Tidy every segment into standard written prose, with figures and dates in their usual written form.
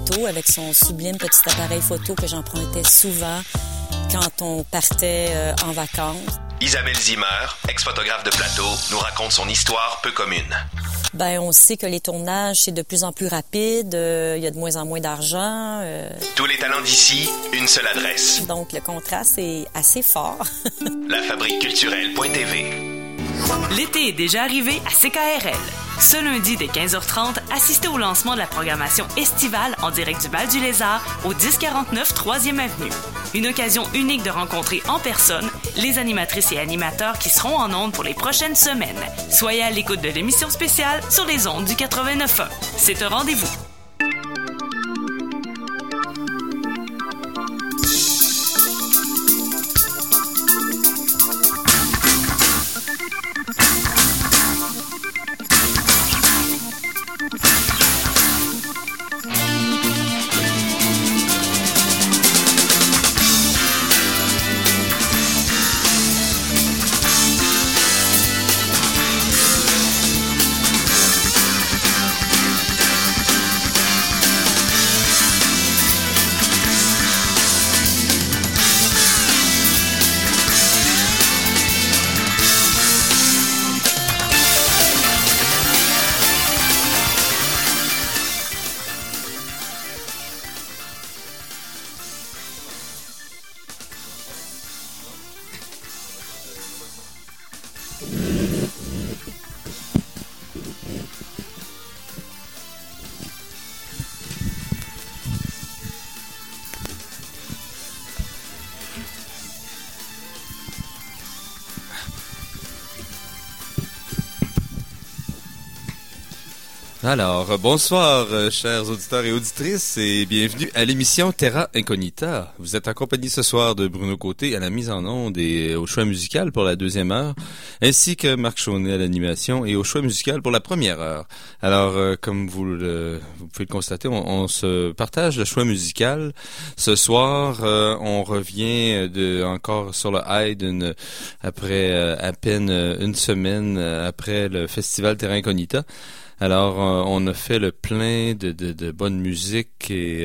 photos avec son sublime petit appareil photo que j'empruntais souvent quand on partait en vacances. Isabelle Zimmer, ex-photographe de plateau, nous raconte son histoire peu commune. On sait que les tournages, c'est de plus en plus rapide. Il y a de moins en moins d'argent. Tous les talents d'ici, une seule adresse. Donc, le contraste est assez fort. Lafabriqueculturelle.tv. L'été est déjà arrivé à CKRL. Ce lundi, dès 15h30, assistez au lancement de la programmation estivale en direct du Bal-du-Lézard au 1049 3e Avenue. Une occasion unique de rencontrer en personne les animatrices et animateurs qui seront en ondes pour les prochaines semaines. Soyez à l'écoute de l'émission spéciale sur les ondes du 89.1. C'est un rendez-vous. Alors, bonsoir, chers auditeurs et auditrices, et bienvenue à l'émission Terra Incognita. Vous êtes accompagnés ce soir de Bruno Côté à la mise en onde et au choix musical pour la deuxième heure, ainsi que Marc Chaunet à l'animation et au choix musical pour la première heure. Alors, comme vous pouvez le constater, on se partage le choix musical. Ce soir, on revient encore sur le high après à peine une semaine après le festival Terra Incognita. Alors, on a fait le plein de bonne musique et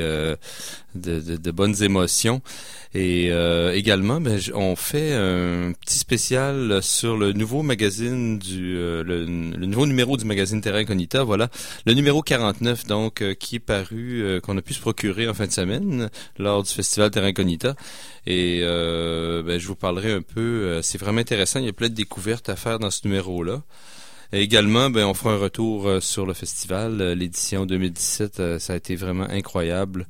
de bonnes émotions. Et également, on fait un petit spécial sur le nouveau magazine le nouveau numéro du magazine Terra Incognita. Voilà, le numéro 49, donc, qui est paru, qu'on a pu se procurer en fin de semaine lors du festival Terra Incognita. Et je vous parlerai un peu. C'est vraiment intéressant. Il y a plein de découvertes à faire dans ce numéro-là. Et également, on fera un retour sur le festival. L'édition 2017, ça a été vraiment incroyable.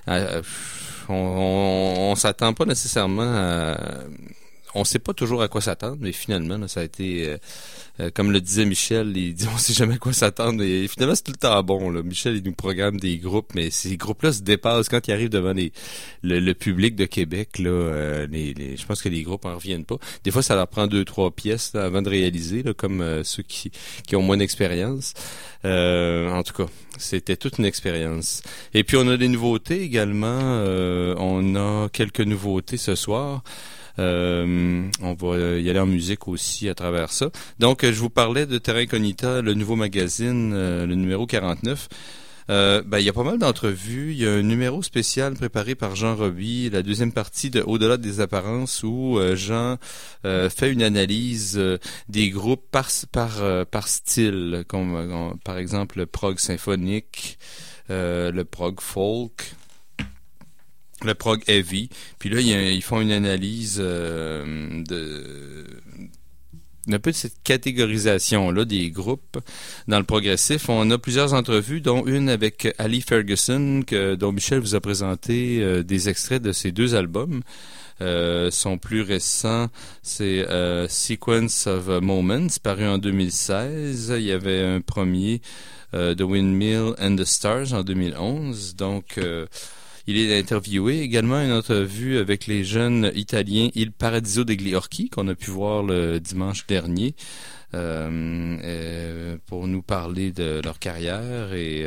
On s'attend pas nécessairement à... On sait pas toujours à quoi s'attendre, mais finalement, là, ça a été... comme le disait Michel, il dit on sait jamais à quoi s'attendre. Et finalement, c'est tout le temps bon. Là. Michel, il nous programme des groupes, mais ces groupes-là se dépassent quand ils arrivent devant le public de Québec. Là, je pense que les groupes en reviennent pas. Des fois, ça leur prend 2-3 pièces là, avant de réaliser, là, comme ceux qui ont moins d'expérience. En tout cas, c'était toute une expérience. Et puis, on a des nouveautés également. On a quelques nouveautés ce soir. On va y aller en musique aussi à travers ça. Donc, je vous parlais de Terra Incognita, le nouveau magazine, le numéro 49. Il y a pas mal d'entrevues. Il y a un numéro spécial préparé par Jean Roby, la deuxième partie de Au-delà des apparences, où Jean fait une analyse des groupes par style, comme par exemple le prog symphonique, le prog folk, le prog heavy. Puis là, ils font une analyse un peu de cette catégorisation-là des groupes dans le progressif. On a plusieurs entrevues, dont une avec Ali Ferguson, dont Michel vous a présenté des extraits de ses 2 albums. Son plus récent, c'est Sequence of Moments, paru en 2016. Il y avait un premier, The Windmill and the Stars, en 2011. Donc, il est interviewé. Également une entrevue avec les jeunes Italiens Il Paradiso degli Orchi, qu'on a pu voir le dimanche dernier, pour nous parler de leur carrière et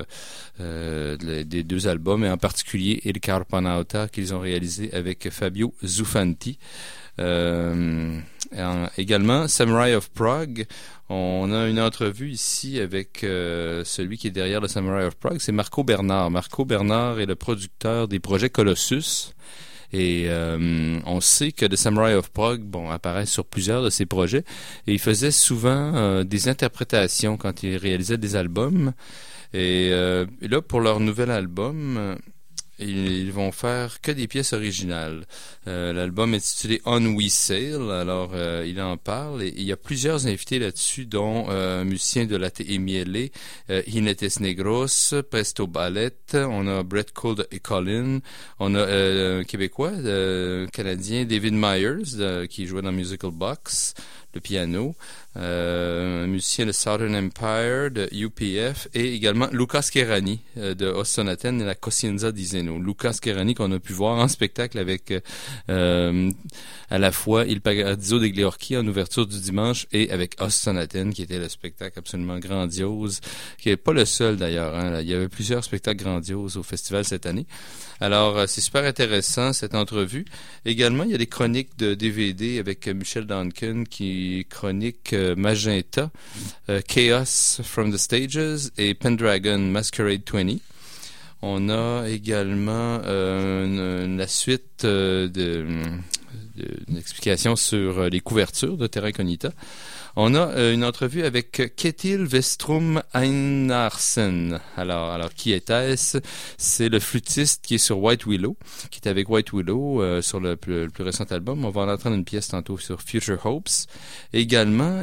des 2 albums, et en particulier Il Carpanauta qu'ils ont réalisé avec Fabio Zuffanti. Également, Samurai of Prague. On a une entrevue ici avec celui qui est derrière le Samurai of Prague, c'est Marco Bernard. Marco Bernard est le producteur des projets Colossus. Et on sait que The Samurai of Prague, apparaît sur plusieurs de ses projets. Et il faisait souvent des interprétations quand il réalisait des albums. Et là, pour leur nouvel album, ils vont faire que des pièces originales. L'album est intitulé On We Sail, alors il en parle, et il y a plusieurs invités là-dessus, dont un musicien de Latte et Miele, Jinetes Negros, Presto Ballet, on a Brett Cole et Colin, on a un Québécois, Canadien, David Myers, qui jouait dans Musical Box, le piano, un musicien de Southern Empire, de UPF, et également Lucas Kerani de Ostonaten et la Coscienza di Zeno. Lucas Kerani qu'on a pu voir en spectacle avec à la fois Il Paradiso degli Orchi en ouverture du dimanche et avec Ostonaten, qui était le spectacle absolument grandiose, qui n'est pas le seul d'ailleurs. Hein. Il y avait plusieurs spectacles grandioses au festival cette année. Alors, c'est super intéressant cette entrevue. Également, il y a des chroniques de DVD avec Michel Duncan qui chronique Magenta, Chaos from the Stages et Pendragon Masquerade 20. On a également la suite d'une explication sur les couvertures de Terra Incognita. On a une entrevue avec Ketil Westrum Einarsen. Alors qui était-ce? C'est le flûtiste qui est sur White Willow, qui est avec White Willow sur le plus récent album. On va en entendre une pièce tantôt sur Future Hopes. Également,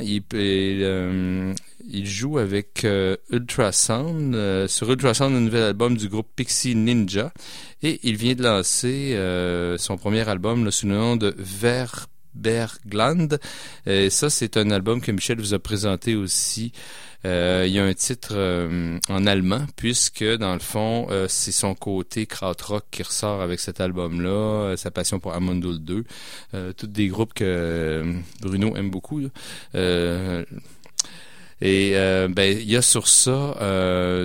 il joue avec Ultrasound, sur Ultrasound, un nouvel album du groupe Pixie Ninja. Et il vient de lancer son premier album là, sous le nom de Bergland. Et ça, c'est un album que Michel vous a présenté aussi. Il y a un titre en allemand, puisque, dans le fond, c'est son côté krautrock qui ressort avec cet album-là, sa passion pour Amundul 2, tous des groupes que Bruno aime beaucoup. Il y a sur ça,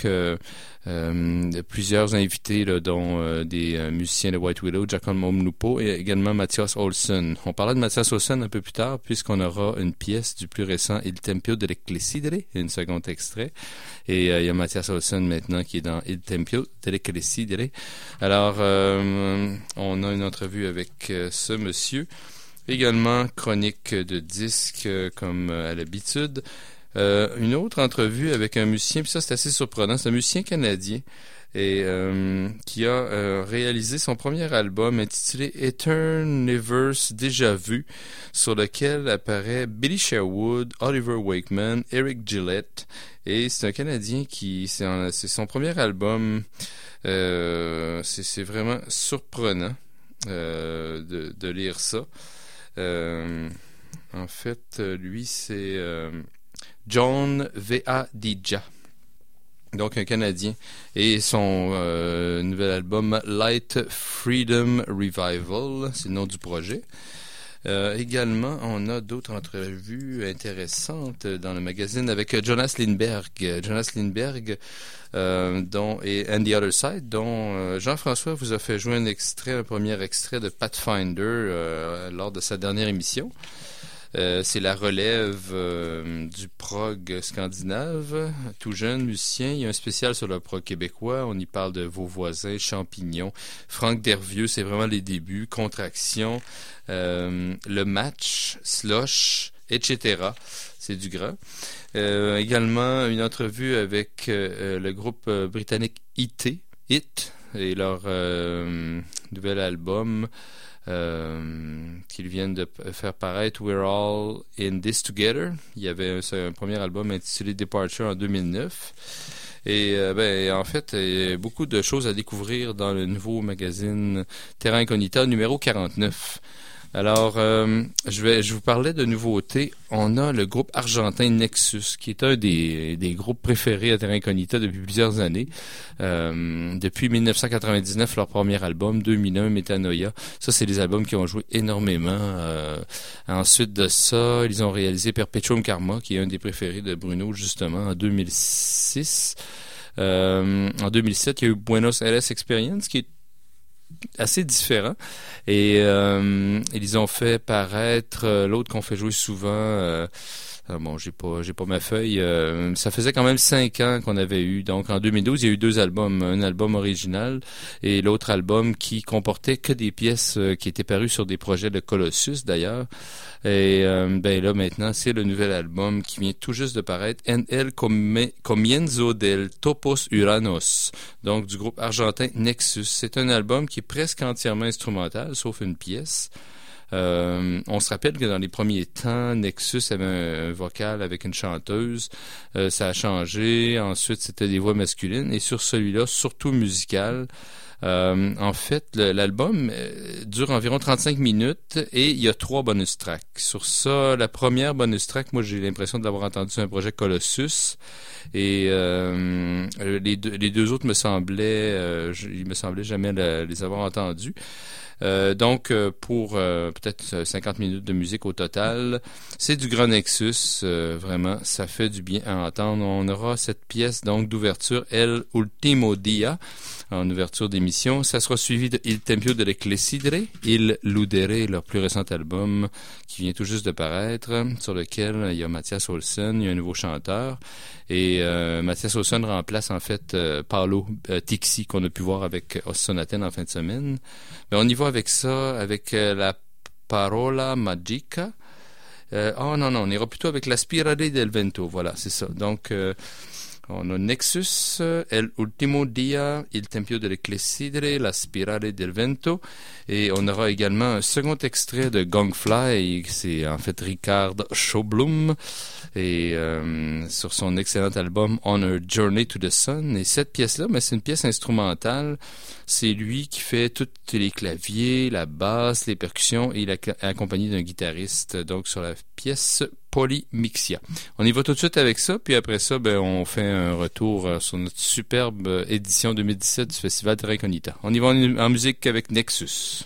plusieurs invités, là, dont des musiciens de White Willow, Giacomo Mnupo et également Mathias Olsson. On parlera de Mathias Olsson un peu plus tard, puisqu'on aura une pièce du plus récent Il Tempio dell'Ecclesidere, un second extrait. Et il y a Mathias Olsson maintenant qui est dans Il Tempio dell'Ecclesidere. Alors, on a une entrevue avec ce monsieur. Également, chronique de disques comme à l'habitude. Une autre entrevue avec un musicien, puis ça c'est assez surprenant, c'est un musicien canadien et qui a réalisé son premier album intitulé Eterniverse Déjà Vu, sur lequel apparaît Billy Sherwood, Oliver Wakeman, Eric Gillette, et c'est un Canadien qui c'est son premier album. C'est vraiment surprenant de lire ça. En fait, lui c'est John V.A. Dija, donc un Canadien, et son nouvel album Light Freedom Revival, c'est le nom du projet. Également, on a d'autres entrevues intéressantes dans le magazine avec Jonas Lindberg. Jonas Lindberg et And the Other Side, dont Jean-François vous a fait jouer un premier extrait de Pathfinder lors de sa dernière émission. C'est la relève du prog scandinave, tout jeune musicien. Il y a un spécial sur le prog québécois. On y parle de Vos voisins, Champignons, Franck Dervieux, c'est vraiment les débuts, Contraction, Le Match, Slush, etc. C'est du grand. Également, une entrevue avec le groupe britannique It et leur nouvel album qu'ils viennent de faire paraître, We're All in This Together. Il y avait un premier album intitulé Departure en 2009. Et en fait, il y a beaucoup de choses à découvrir dans le nouveau magazine Terra Incognita numéro 49. Alors, je vous parlais de nouveautés. On a le groupe argentin Nexus, qui est un des groupes préférés à Terra Incognita depuis plusieurs années. Depuis 1999, leur premier album, 2001, Metanoia. Ça, c'est des albums qui ont joué énormément. Ensuite de ça, ils ont réalisé Perpetuum Karma, qui est un des préférés de Bruno, justement, en 2006. En 2007, il y a eu Buenos Aires Experience, qui est assez différents. Et ils ont fait paraître l'autre qu'on fait jouer souvent. Bon, j'ai pas ma feuille. Ça faisait quand même 5 ans qu'on avait eu. Donc, en 2012, il y a eu 2 albums. Un album original et l'autre album qui comportait que des pièces qui étaient parues sur des projets de Colossus, d'ailleurs. Et ben là, maintenant, c'est le nouvel album qui vient tout juste de paraître. En el comienzo del Topos Uranos. Donc, du groupe argentin Nexus. C'est un album qui est presque entièrement instrumental, sauf une pièce. On se rappelle que dans les premiers temps, Nexus avait un vocal avec une chanteuse. Ça a changé. Ensuite, c'était des voix masculines. Et sur celui-là, surtout musical. En fait, l'album dure environ 35 minutes et il y a 3 bonus tracks. Sur ça, la première bonus track, moi, j'ai l'impression de l'avoir entendu sur un projet Colossus. Et les deux autres me semblaient, il me semblait jamais les avoir entendus. Donc, pour peut-être 50 minutes de musique au total, c'est du grand Nexus, vraiment, ça fait du bien à entendre. On aura cette pièce donc d'ouverture, El Ultimo Dia, en ouverture d'émission. Ça sera suivi de Il Tempio delle Clessidre, Il Ludere, leur plus récent album qui vient tout juste de paraître, sur lequel il y a Mathias Olsson, il y a un nouveau chanteur. Et Mathias Olsson remplace en fait Paolo Tixi qu'on a pu voir avec Sonaten en fin de semaine. Mais on y va avec ça, avec la Parola Magica. Non, on ira plutôt avec la Spirale del Vento. Voilà, c'est ça. Donc, on a Nexus, El Ultimo Dia, Il Tempio delle Clessidre, La Spirale del Vento. Et on aura également un second extrait de Gongfly, c'est en fait Richard Sjöblom, et sur son excellent album On a Journey to the Sun. Et cette pièce-là, c'est une pièce instrumentale. C'est lui qui fait tous les claviers, la basse, les percussions, et il est accompagné d'un guitariste, donc sur la pièce Polymixia. On y va tout de suite avec ça, puis après ça, on fait un retour sur notre superbe édition 2017 du Festival Terra Incognita. On y va en musique avec Nexus.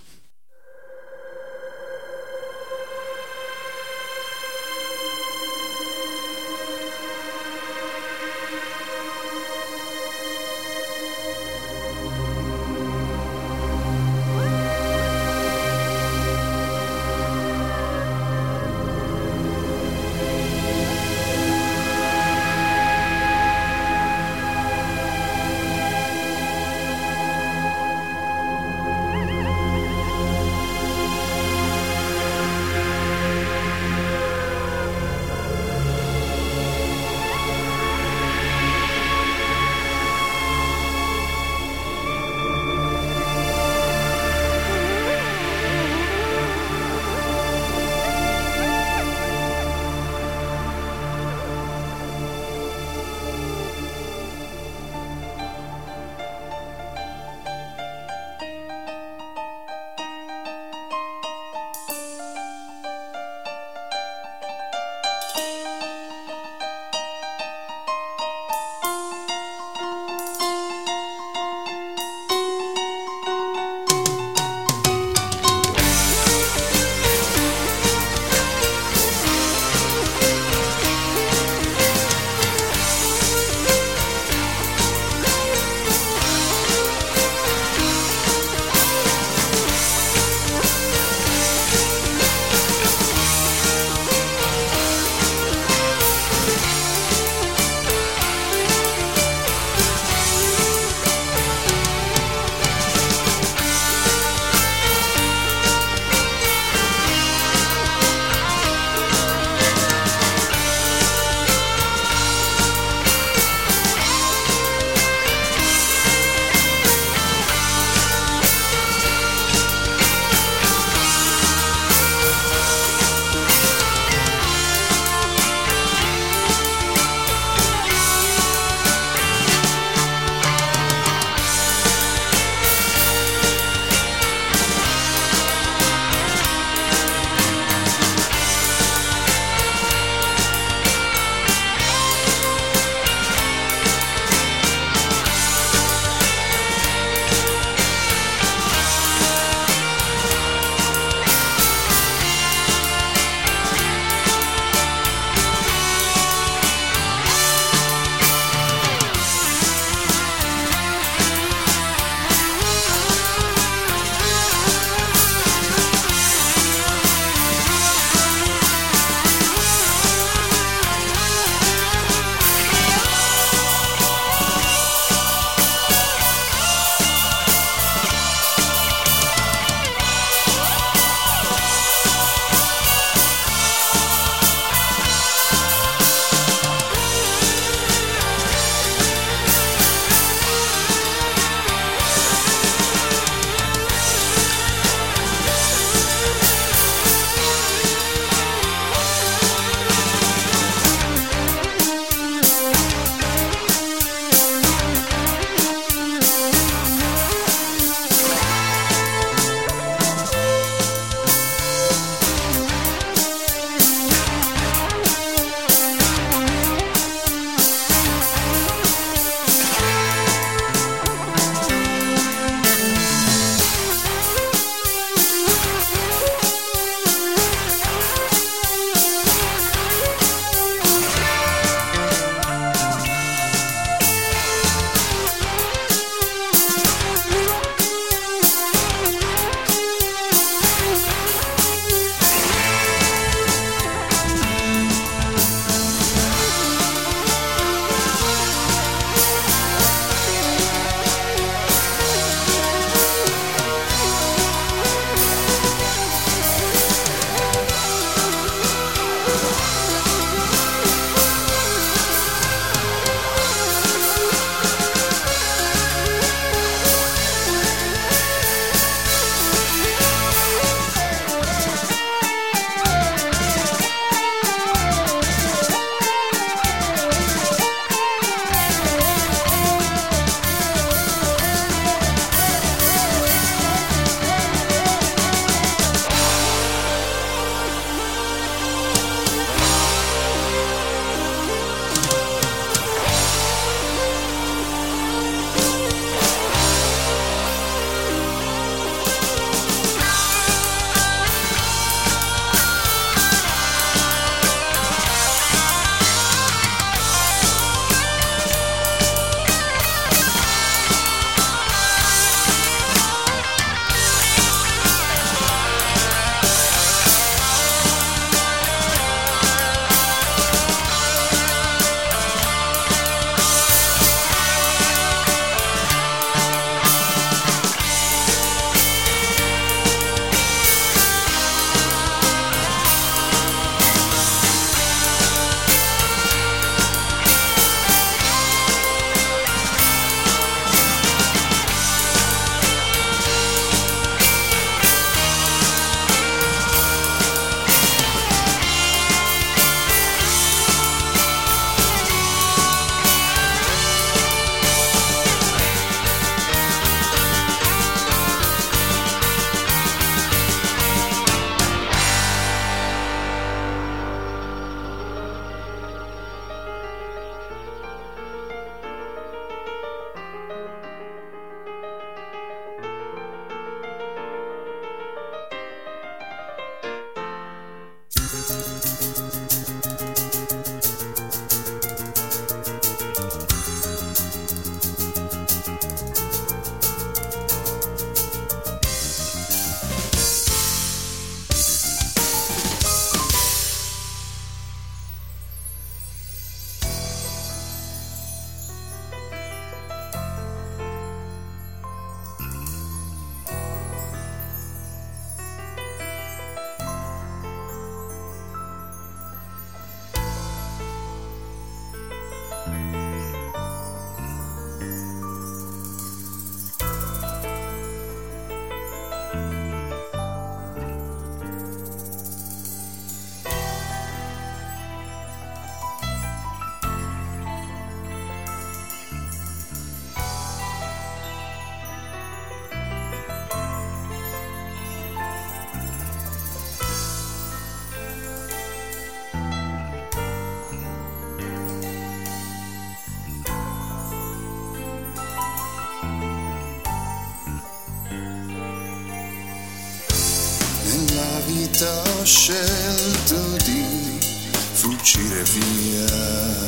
vita ho scelto di fuggire via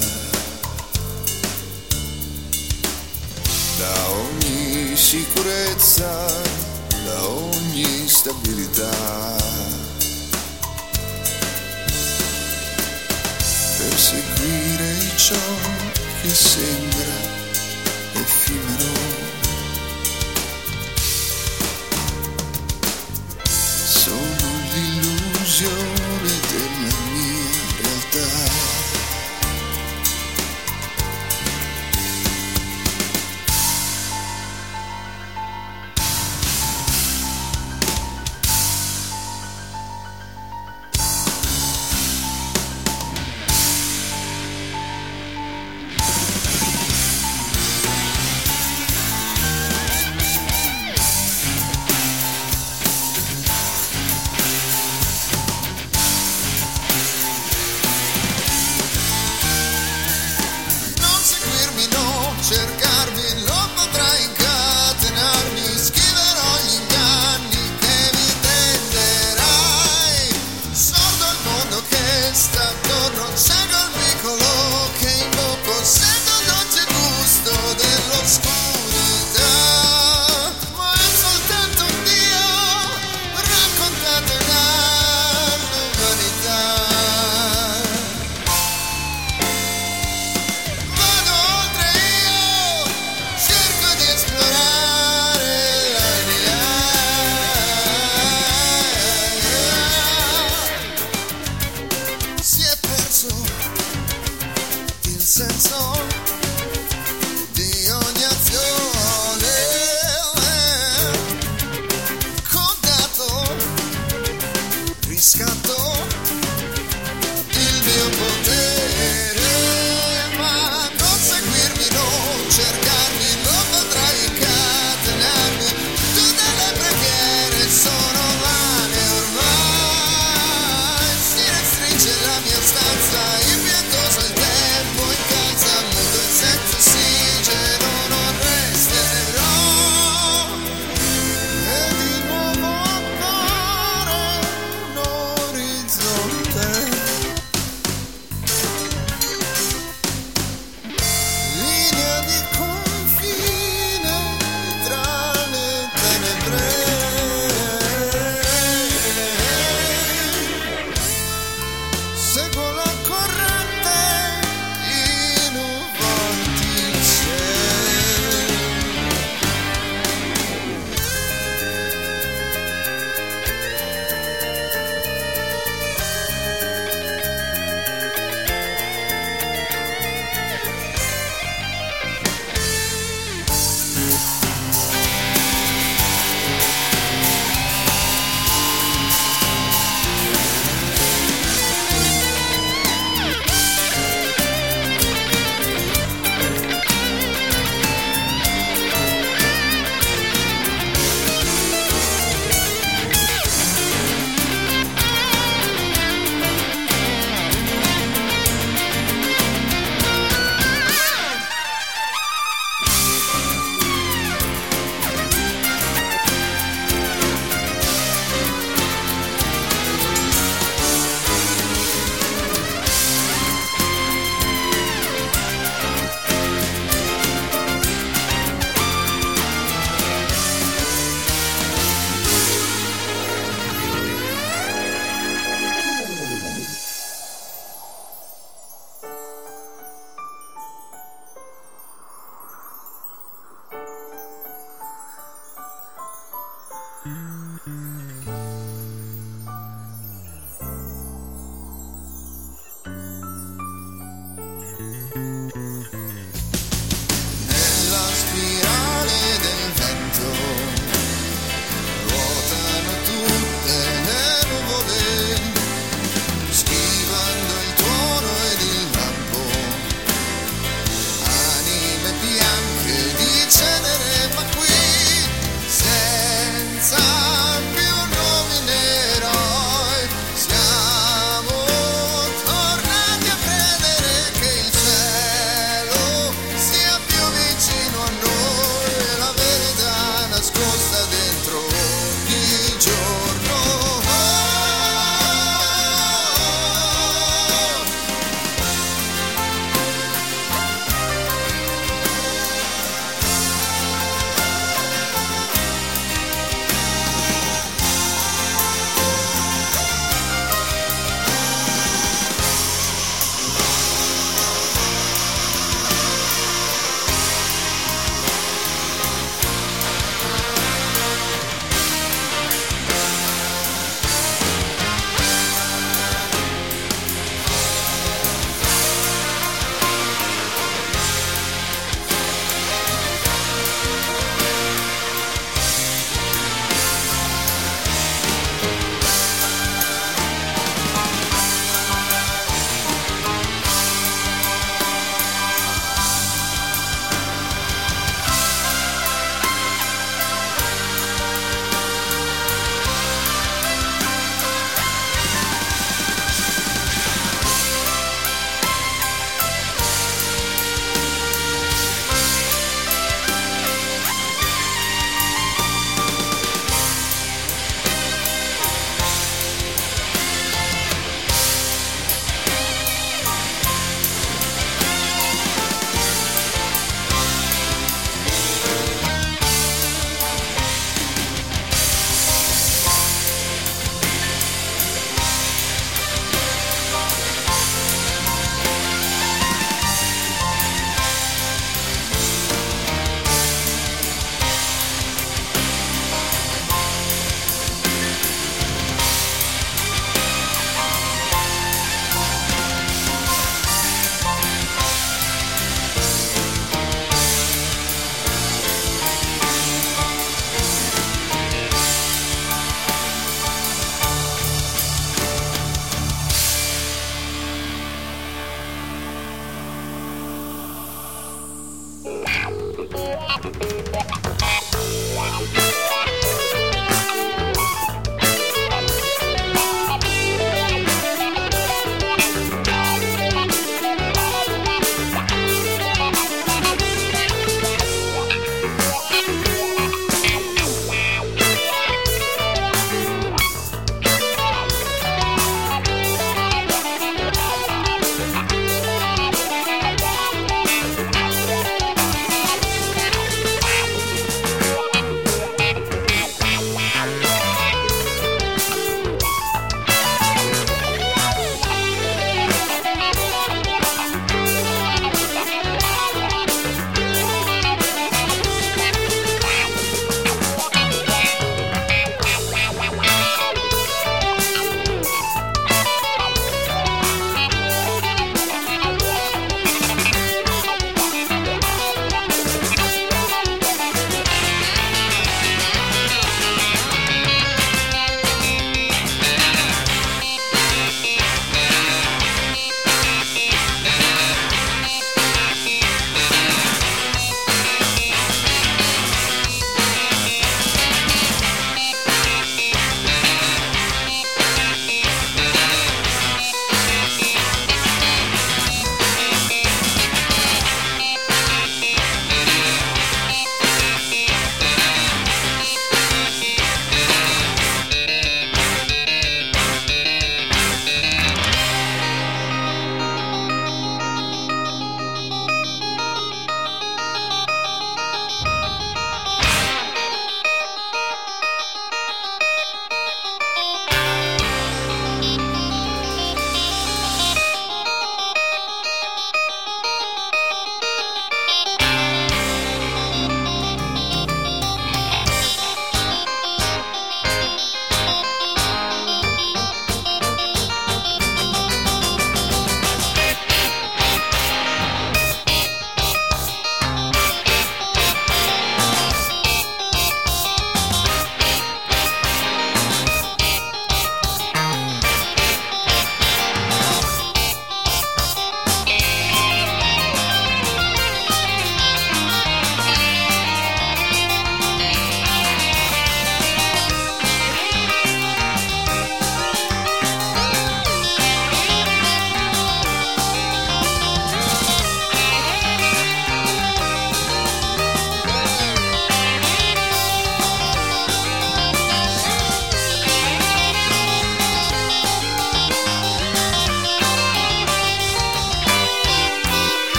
da ogni sicurezza, da ogni stabilità, per seguire ciò che sembra effimero. Sono l'illusione della mia realtà. Cercarmi lo potrai incatenarmi, schiverò gli inganni che mi tenderai, sordo al mondo che sta attorno, seguo il vicolo che invoco, sento il dolce gusto dell'oscurità, ma è soltanto un Dio raccontato dall'umanità. Il senso di ogni azione, contato, riscatto il mio potere, ma non seguirmi, non cercarmi, non potrai incatenarmi, tutte le preghiere sono vane ormai, si restringe la mia stanza, impietoso il tempo incalza, muto e senza ossigeno non resterò, e di nuovo appare un orizzonte, linea di confine tra le tenebre. Seguo la corrente in un vortice. Nella spirale del vento ruotano tutte le nuvole, schivando il tuono ed il lampo, anime bianche di cenere, ma qui senza più nomi né eroi siamo tornati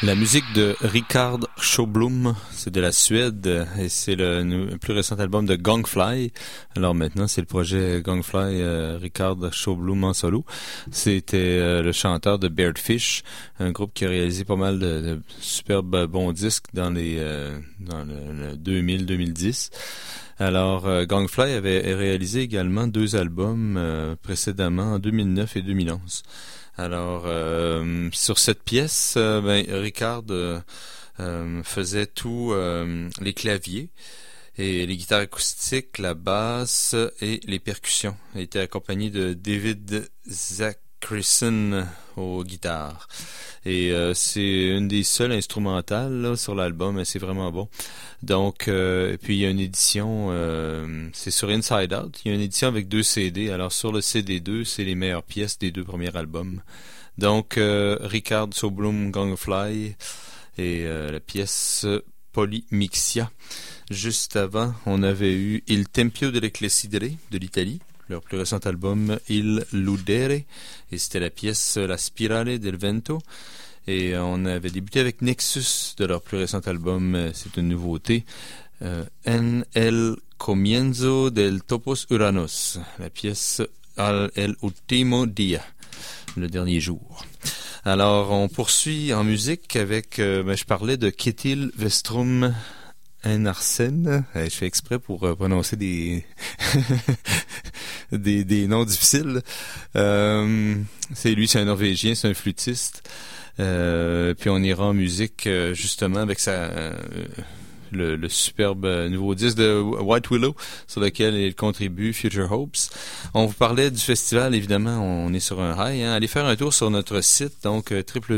La musique de Richard Sjöblom, c'est de la Suède et c'est le plus récent album de Gangfly. Alors maintenant, c'est le projet Gangfly, Richard Sjöblom en solo. C'était le chanteur de Beardfish, un groupe qui a réalisé pas mal de superbes bons disques dans le 2000-2010. Alors, Gangfly avait réalisé également 2 albums précédemment, en 2009 et 2011. Alors, sur cette pièce, Richard faisait tous les claviers et les guitares acoustiques, la basse et les percussions. Il était accompagné de David Zachrisson aux guitares. Et c'est une des seules instrumentales là, sur l'album, et c'est vraiment bon. Donc, et puis il y a une édition, c'est sur Inside Out, il y a une édition avec 2 CD. Alors sur le CD2, c'est les meilleures pièces des 2 premiers albums. Donc, Richard Sjöblom, Gangfly, et la pièce Polymixia. Juste avant, on avait eu Il Tempio delle Clessidere de l'Italie, leur plus récent album Il Ludere, et c'était la pièce La Spirale del Vento. Et on avait débuté avec Nexus de leur plus récent album, c'est une nouveauté, En el comienzo del topos Uranos, la pièce Al el ultimo dia, le dernier jour. Alors on poursuit en musique avec, je parlais de Ketil Vestrum Einarsen. Je fais exprès pour prononcer des des noms difficiles. C'est un Norvégien, c'est un flûtiste. Puis on ira en musique justement avec le superbe nouveau disque de White Willow sur lequel il contribue, Future Hopes. On vous parlait du festival, évidemment, on est sur un high. Allez faire un tour sur notre site, donc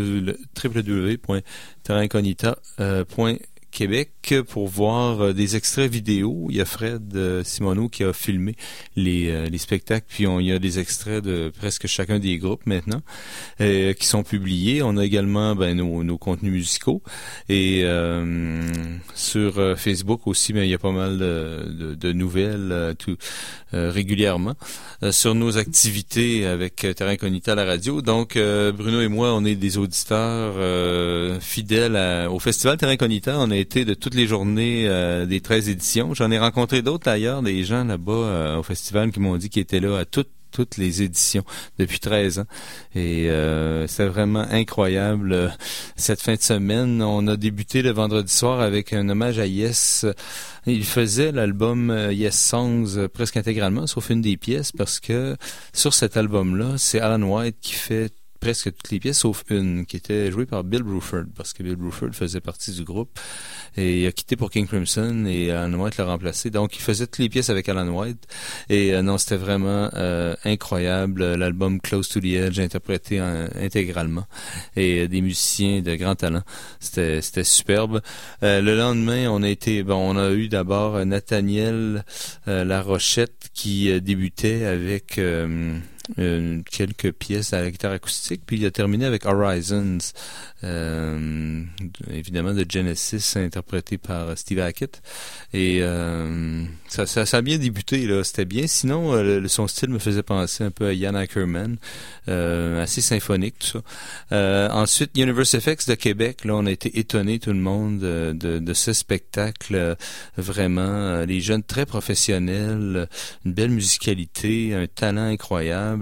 www.terraincognita.québec pour voir des extraits vidéo. Il y a Fred Simoneau qui a filmé les spectacles, puis il y a des extraits de presque chacun des groupes maintenant qui sont publiés. On a également nos contenus musicaux et sur Facebook aussi, il y a pas mal de nouvelles régulièrement sur nos activités avec Terra Incognita à la radio. Donc Bruno et moi, on est des auditeurs fidèles au Festival Terra Incognita. On a été de toutes les journées des 13 éditions. J'en ai rencontré d'autres d'ailleurs, des gens là-bas au festival qui m'ont dit qu'ils étaient là à toutes les éditions depuis 13 ans. Et c'est vraiment incroyable. Cette fin de semaine, on a débuté le vendredi soir avec un hommage à Yes. Il faisait l'album Yes Songs presque intégralement, sauf une des pièces, parce que sur cet album-là, c'est Alan White qui fait presque toutes les pièces, sauf une qui était jouée par Bill Bruford, parce que Bill Bruford faisait partie du groupe et il a quitté pour King Crimson et Alan White l'a remplacé. Donc il faisait toutes les pièces avec Alan White et non, c'était vraiment incroyable. L'album Close to the Edge interprété intégralement et des musiciens de grand talent. C'était superbe. Le lendemain, on a eu d'abord Nathaniel Larochette qui débutait avec quelques pièces à la guitare acoustique, puis il a terminé avec Horizons, évidemment de Genesis, interprété par Steve Hackett, et ça a bien débuté, là, c'était bien. Sinon, son style me faisait penser un peu à Ian Ackerman, assez symphonique, tout ça. Ensuite, Universe FX de Québec, là, on a été étonnés, tout le monde, de ce spectacle, vraiment, les jeunes très professionnels, une belle musicalité, un talent incroyable.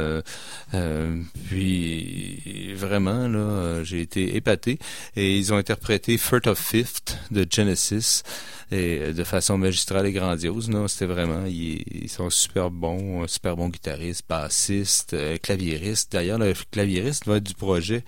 Puis vraiment là, j'ai été épaté et ils ont interprété First of Fifth de Genesis et de façon magistrale et grandiose. Non, c'était vraiment, ils sont super bons guitaristes, bassistes, claviéristes. D'ailleurs, le claviériste va être du projet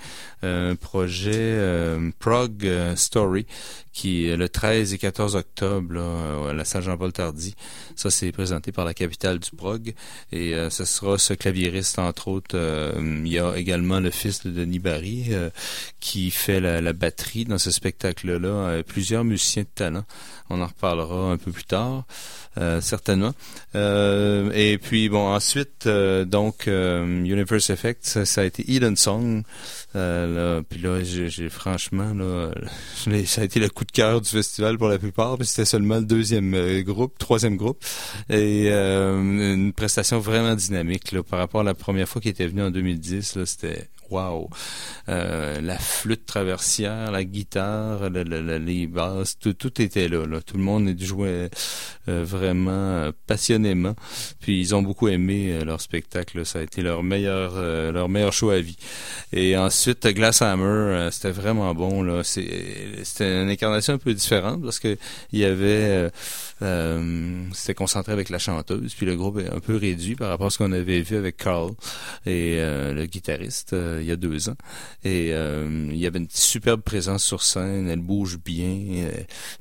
Prog Story qui est le 13 et 14 octobre là, à la salle Jean-Paul Tardy. Ça, c'est présenté par la capitale du prog et ce sera ce claviériste, entre autres. Il y a également le fils de Denis Barry qui fait la batterie dans ce spectacle-là. Plusieurs musiciens de talent. On en reparlera un peu plus tard, certainement. Et puis, bon, ensuite, Universe Effect, ça a été Eden Song. Puis là, j'ai franchement, là, ça a été le coup de cœur du festival pour la plupart, puis c'était seulement le troisième groupe, et une prestation vraiment dynamique, là, par rapport à la première fois qu'il était venu en 2010, là, c'était wow. La flûte traversière, la guitare, les basses, tout était là. Tout le monde jouait vraiment passionnément. Puis ils ont beaucoup aimé leur spectacle. Là. Ça a été leur meilleur show à vie. Et ensuite, Glasshammer, c'était vraiment bon. Là. C'était une incarnation un peu différente parce que il y avait c'était concentré avec la chanteuse, puis le groupe est un peu réduit par rapport à ce qu'on avait vu avec Carl et le guitariste il y a 2 ans. Et il y avait une superbe présence sur scène, elle bouge bien.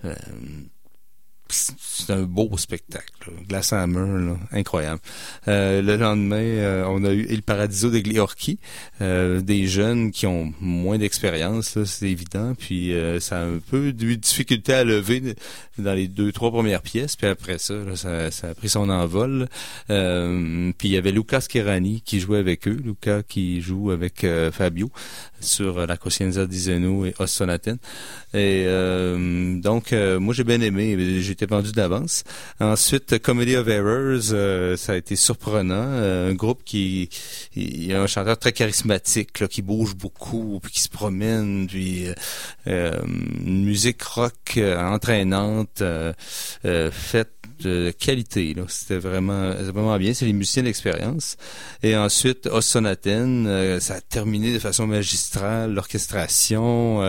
C'est un beau spectacle. Glasshammer, là, incroyable. Le lendemain, on a eu Il Paradiso degli Orchi, des jeunes qui ont moins d'expérience, là, c'est évident, puis ça a un peu de difficulté à lever dans les 2-3 premières pièces, puis après ça, là, ça a pris son envol. Puis il y avait Luca Scherani qui jouait avec eux, Luca qui joue avec Fabio sur La Coscienza di Zeno et Os Sonaten. Et donc, moi j'ai bien aimé, j'étais vendu d'avance. Ensuite, Comedy of Errors, ça a été surprenant. Un groupe il y a un chanteur très charismatique, là, qui bouge beaucoup, puis qui se promène, puis une musique rock entraînante, faite de qualité, là. C'était vraiment bien. C'est les musiciens d'expérience. Et ensuite, Os Sonaten, ça a terminé de façon magistrale. L'orchestration,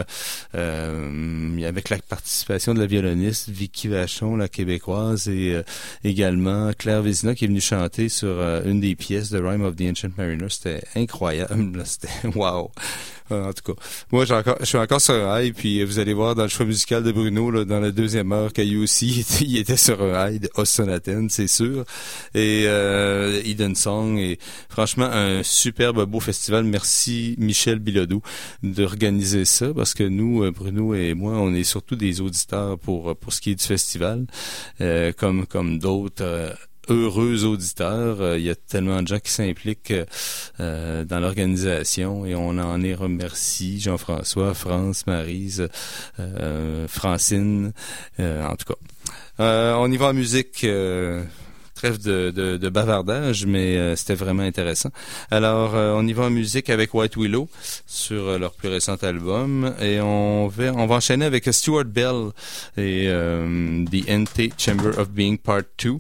avec la participation de la violoniste Vicky Vachon, la québécoise, et également Claire Vézina qui est venue chanter sur une des pièces de Rime of the Ancient Mariner. C'était incroyable. C'était wow. En tout cas, moi, je suis encore sur un high, puis vous allez voir dans le choix musical de Bruno, là, dans la 2e heure, qu'il aussi, il était sur un high de Os Sonaten, c'est sûr. Et Eden Song, et franchement, un superbe beau festival. Merci Michel Bilodeau d'organiser ça, parce que nous, Bruno et moi, on est surtout des auditeurs pour ce qui est du festival, comme d'autres heureux auditeurs. Il y a tellement de gens qui s'impliquent dans l'organisation et on en est remercie. Jean-François, France, Maryse, Francine, en tout cas. On y va en musique. Trêve de bavardage, mais c'était vraiment intéressant. Alors, on y va en musique avec White Willow sur leur plus récent album, et on va enchaîner avec Stuart Bell et The Ante Chamber of Being Part 2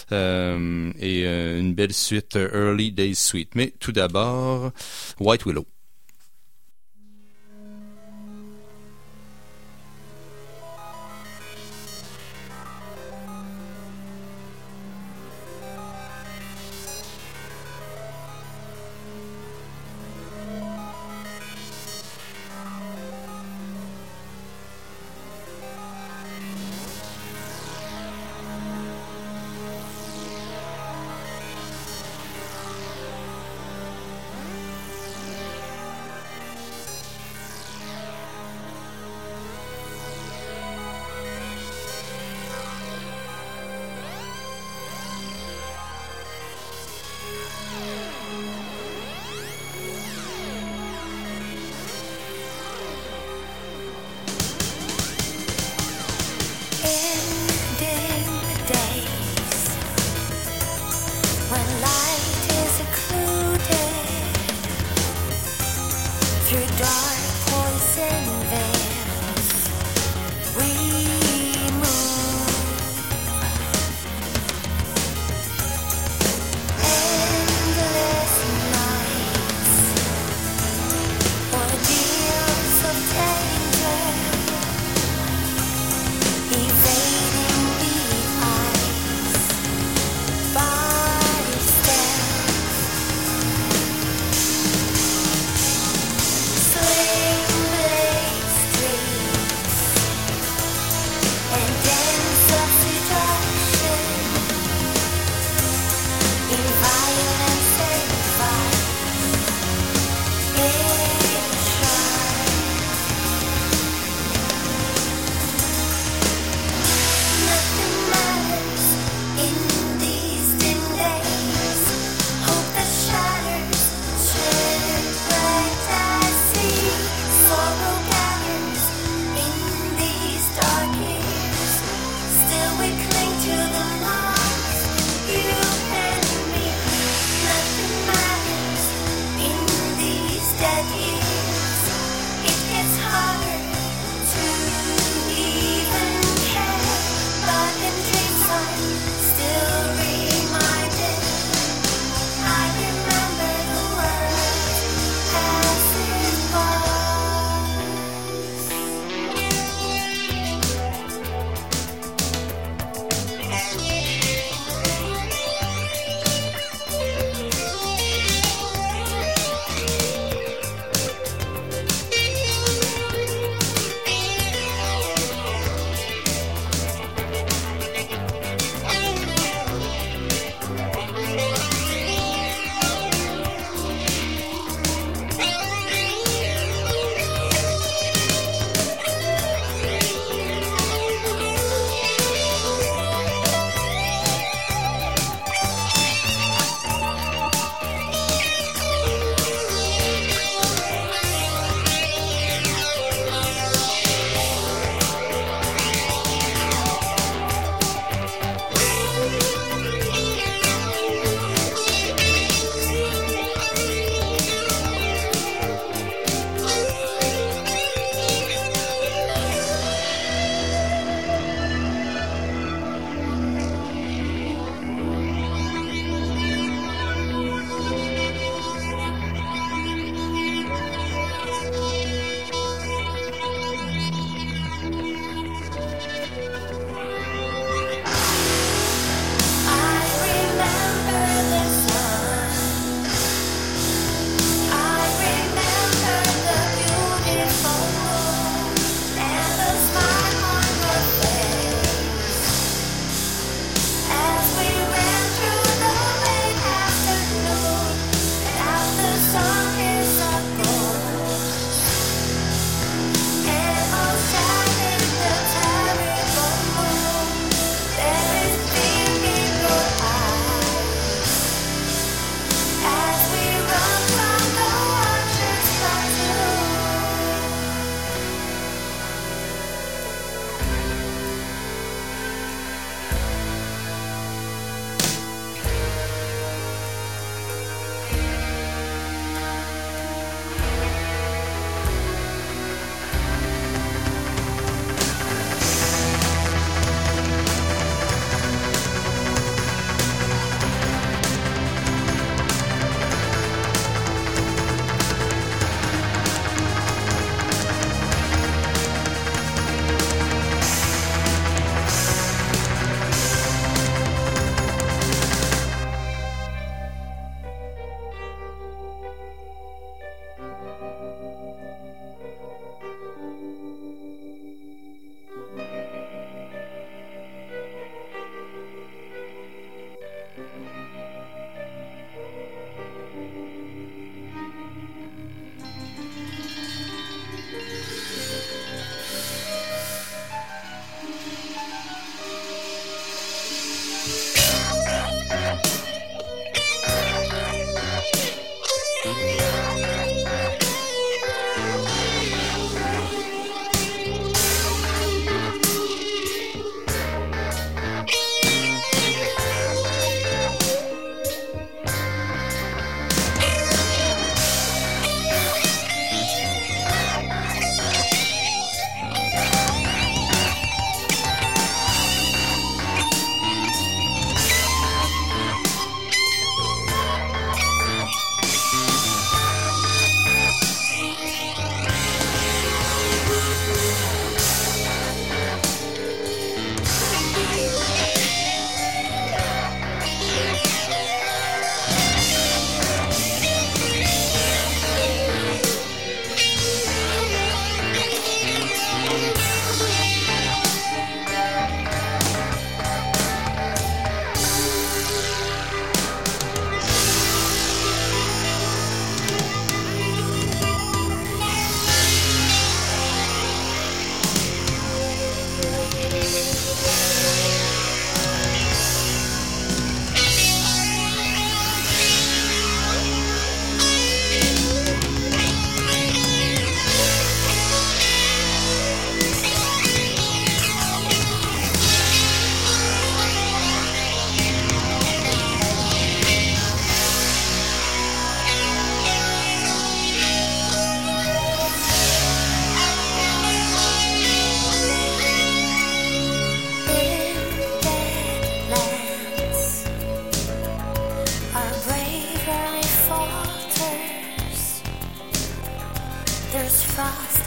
et une belle suite Early Days Suite. Mais tout d'abord, White Willow.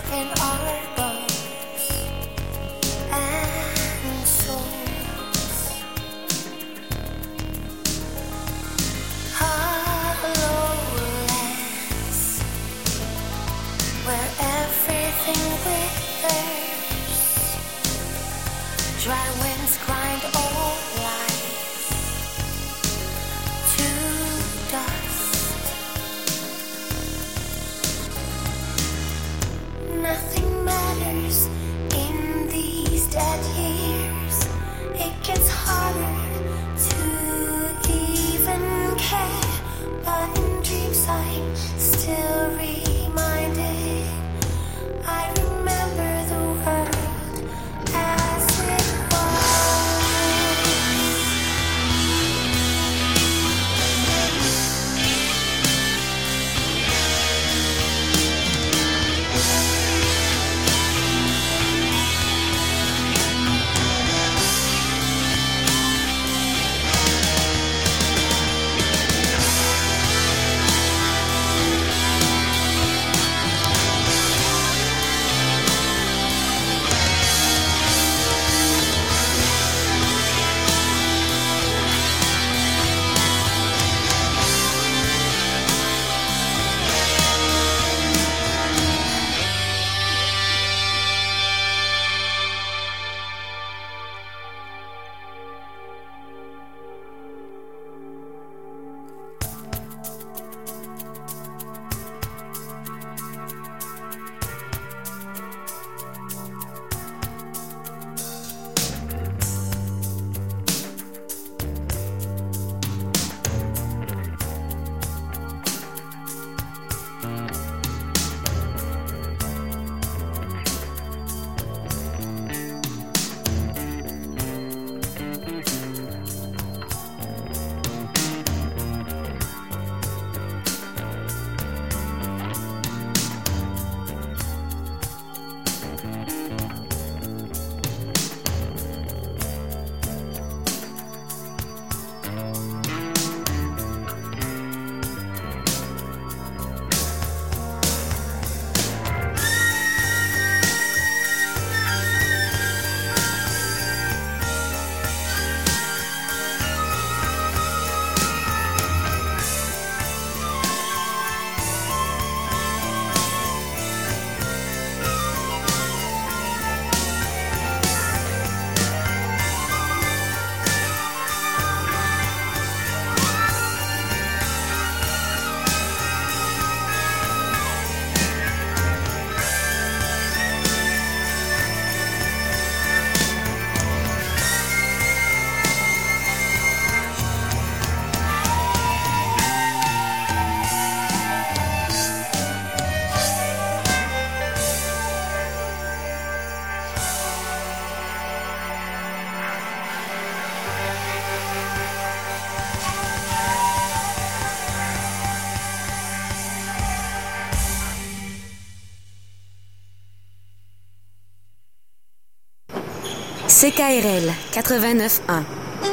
in our bones and souls. Hollow lands where everything withers. Dry winds grind old life to dust. Nothing matters in these dead years. It gets harder to even care, but in dreams I'm still reminded. I remember the world as it CKRL 89.1.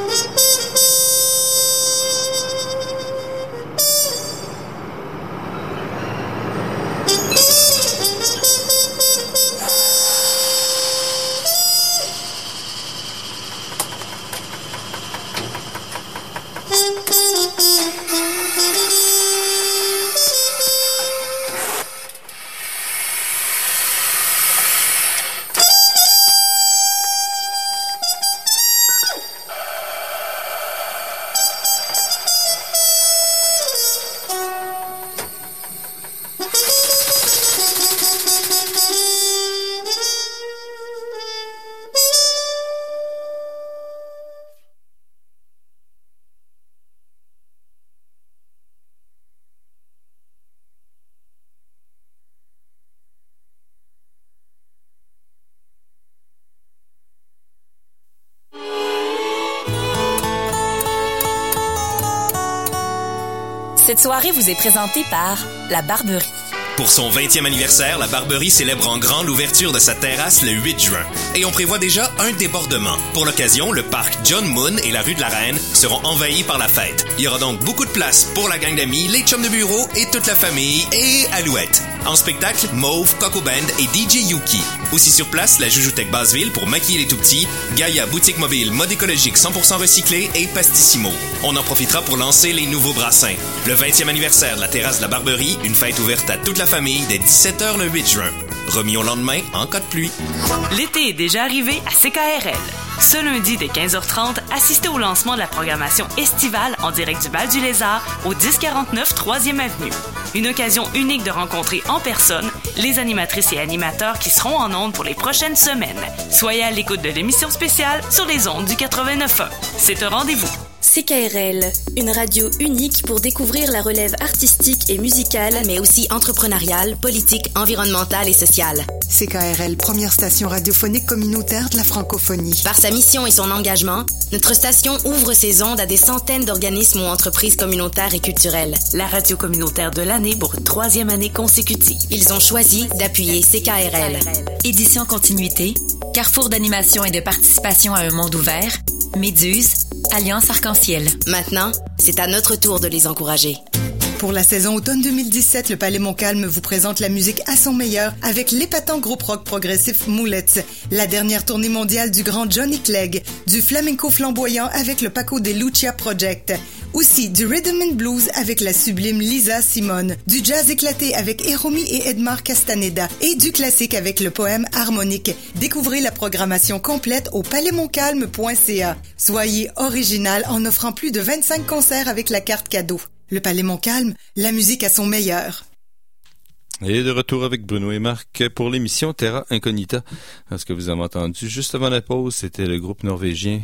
Cette soirée vous est présentée par La Barberie. Pour son 20e anniversaire, la Barberie célèbre en grand l'ouverture de sa terrasse le 8 juin. Et on prévoit déjà un débordement. Pour l'occasion, le parc John Moon et la rue de la Reine seront envahis par la fête. Il y aura donc beaucoup de place pour la gang d'amis, les chums de bureau et toute la famille et Alouette. En spectacle, Mauve, Coco Band et DJ Yuki. Aussi sur place, la Joujoutech Basseville pour maquiller les tout-petits, Gaïa boutique mobile mode écologique 100% recyclé et Pastissimo. On en profitera pour lancer les nouveaux brassins. Le 20e anniversaire de la terrasse de la Barberie, une fête ouverte à toute la famille dès 17h le 8 juin. Remis au lendemain en cas de pluie. L'été est déjà arrivé à CKRL. Ce lundi dès 15h30, assistez au lancement de la programmation estivale en direct du Val-du-Lézard au 1049 3e Avenue. Une occasion unique de rencontrer en personne les animatrices et animateurs qui seront en ondes pour les prochaines semaines. Soyez à l'écoute de l'émission spéciale sur les ondes du 89.1. C'est un rendez-vous. CKRL, une radio unique pour découvrir la relève artistique et musicale, mais aussi entrepreneuriale, politique, environnementale et sociale. CKRL, première station radiophonique communautaire de la francophonie. Par sa mission et son engagement, notre station ouvre ses ondes à des centaines d'organismes ou entreprises communautaires et culturelles. La radio communautaire de l'année pour une 3e année consécutive. Ils ont choisi d'appuyer CKRL. Édition continuité, carrefour d'animation et de participation à un monde ouvert, Méduse, Alliance Arc-en-Ciel. Maintenant, c'est à notre tour de les encourager. Pour la saison automne 2017, le Palais Montcalm vous présente la musique à son meilleur avec l'épatant groupe rock progressif Moulettes, la dernière tournée mondiale du grand Johnny Clegg, du flamenco flamboyant avec le Paco de Lucia Project, aussi du rhythm and blues avec la sublime Lisa Simone, du jazz éclaté avec Hiromi et Edmar Castaneda et du classique avec le poème harmonique. Découvrez la programmation complète au palaismontcalm.ca. Soyez original en offrant plus de 25 concerts avec la carte cadeau. Le Palais Montcalm, la musique à son meilleur. Et de retour avec Bruno et Marc pour l'émission Terra Incognita. Ce que vous avez entendu juste avant la pause, c'était le groupe norvégien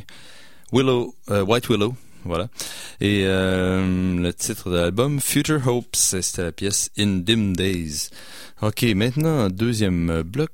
White Willow. Voilà. Et le titre de l'album, Future Hopes, c'était la pièce In Dim Days. OK, maintenant, deuxième bloc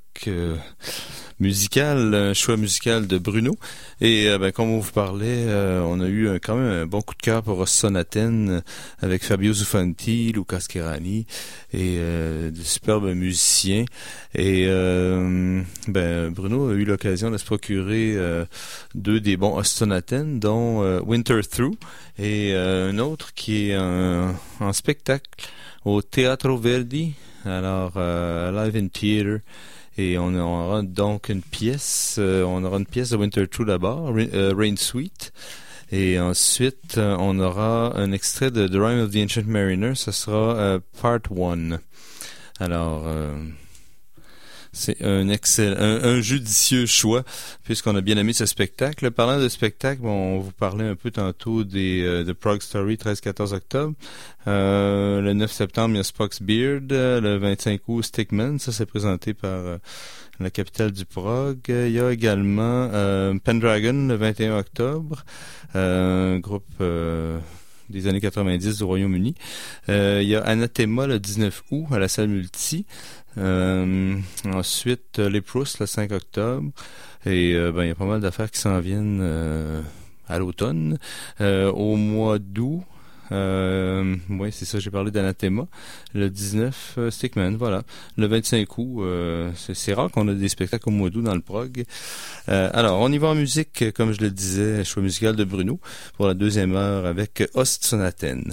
musical, un choix musical de Bruno. Et comme on vous parlait, on a eu quand même un bon coup de cœur pour Sonaten avec Fabio Zufanti, Lucas Kerani et de superbes musiciens. Et Bruno a eu l'occasion de se procurer deux des bons Sonaten, dont Winter Through et un autre qui est en spectacle au Teatro Verdi, alors Live in Theatre. Et on aura donc une pièce de Winter Through là-bas, Rain Sweet. Et ensuite, on aura un extrait de The Rime of the Ancient Mariner, ce sera Part 1. Alors, c'est un judicieux choix, puisqu'on a bien aimé ce spectacle. Parlant de spectacle, on vous parlait un peu tantôt de Prague Story, 13-14 octobre. Le 9 septembre, il y a Spock's Beard. Le 25 août, Stickman. Ça, c'est présenté par la capitale du Prague. Il y a également Pendragon, le 21 octobre. Un groupe des années 90 du Royaume-Uni. Il y a Anathema, le 19 août, à la salle Multi. Ensuite, les Proust, le 5 octobre. Et il y a pas mal d'affaires qui s'en viennent à l'automne. Au mois d'août, oui, c'est ça, j'ai parlé d'Anathema. Le 19, Stickman, voilà. Le 25 août, c'est rare qu'on a des spectacles au mois d'août dans le prog. Alors, on y va en musique, comme je le disais, choix musical de Bruno, pour la deuxième heure avec Ostsonaten.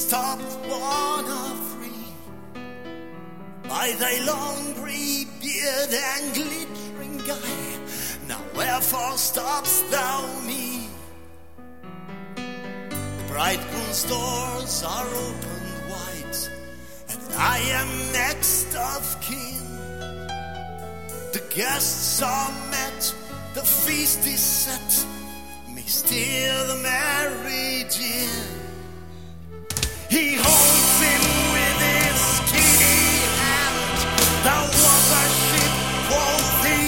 stopped one of three by thy long grey beard and glittering eye. Now wherefore stopp'st thou me? The bridegroom's doors are opened wide, and I am next of kin. The guests are met, the feast is set, may steer the marriage in. He holds him with his skinny hand. There was a ship, quoth he.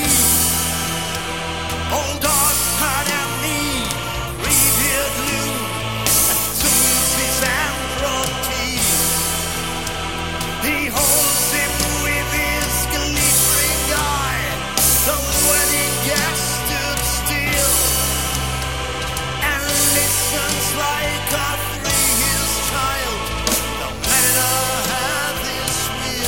Old dog had a knee, three-beard loom, and tunes his ambrosy. He holds him with his glittering eye. The wedding guest stood still and listens like a 3-year child. No matter had his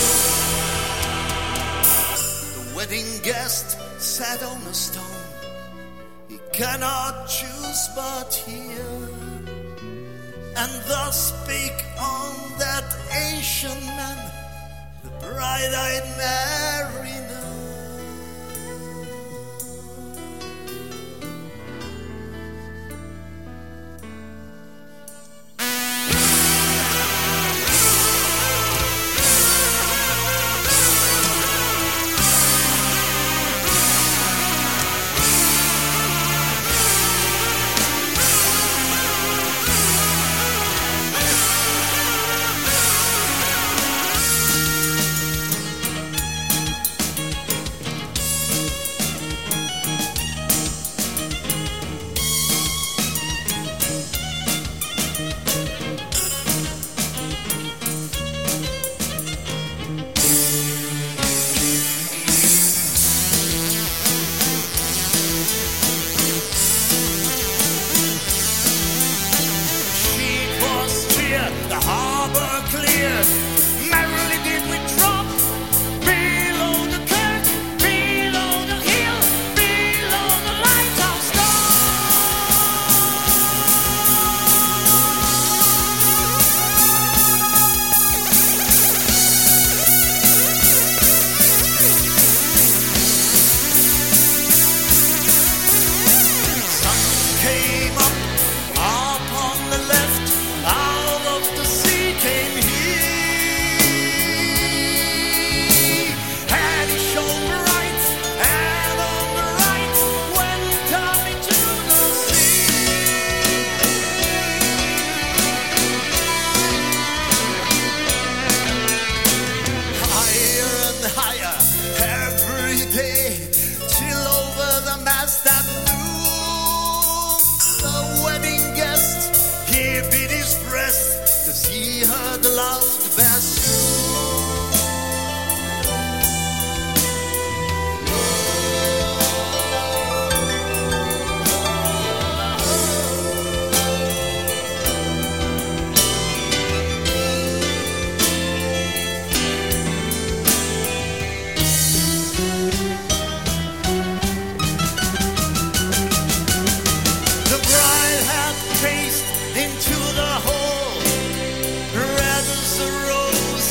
will. The wedding guest sat on a stone. He cannot choose but hear, and thus spake on that ancient man, the bright-eyed mariner. Into the hole, red as a rose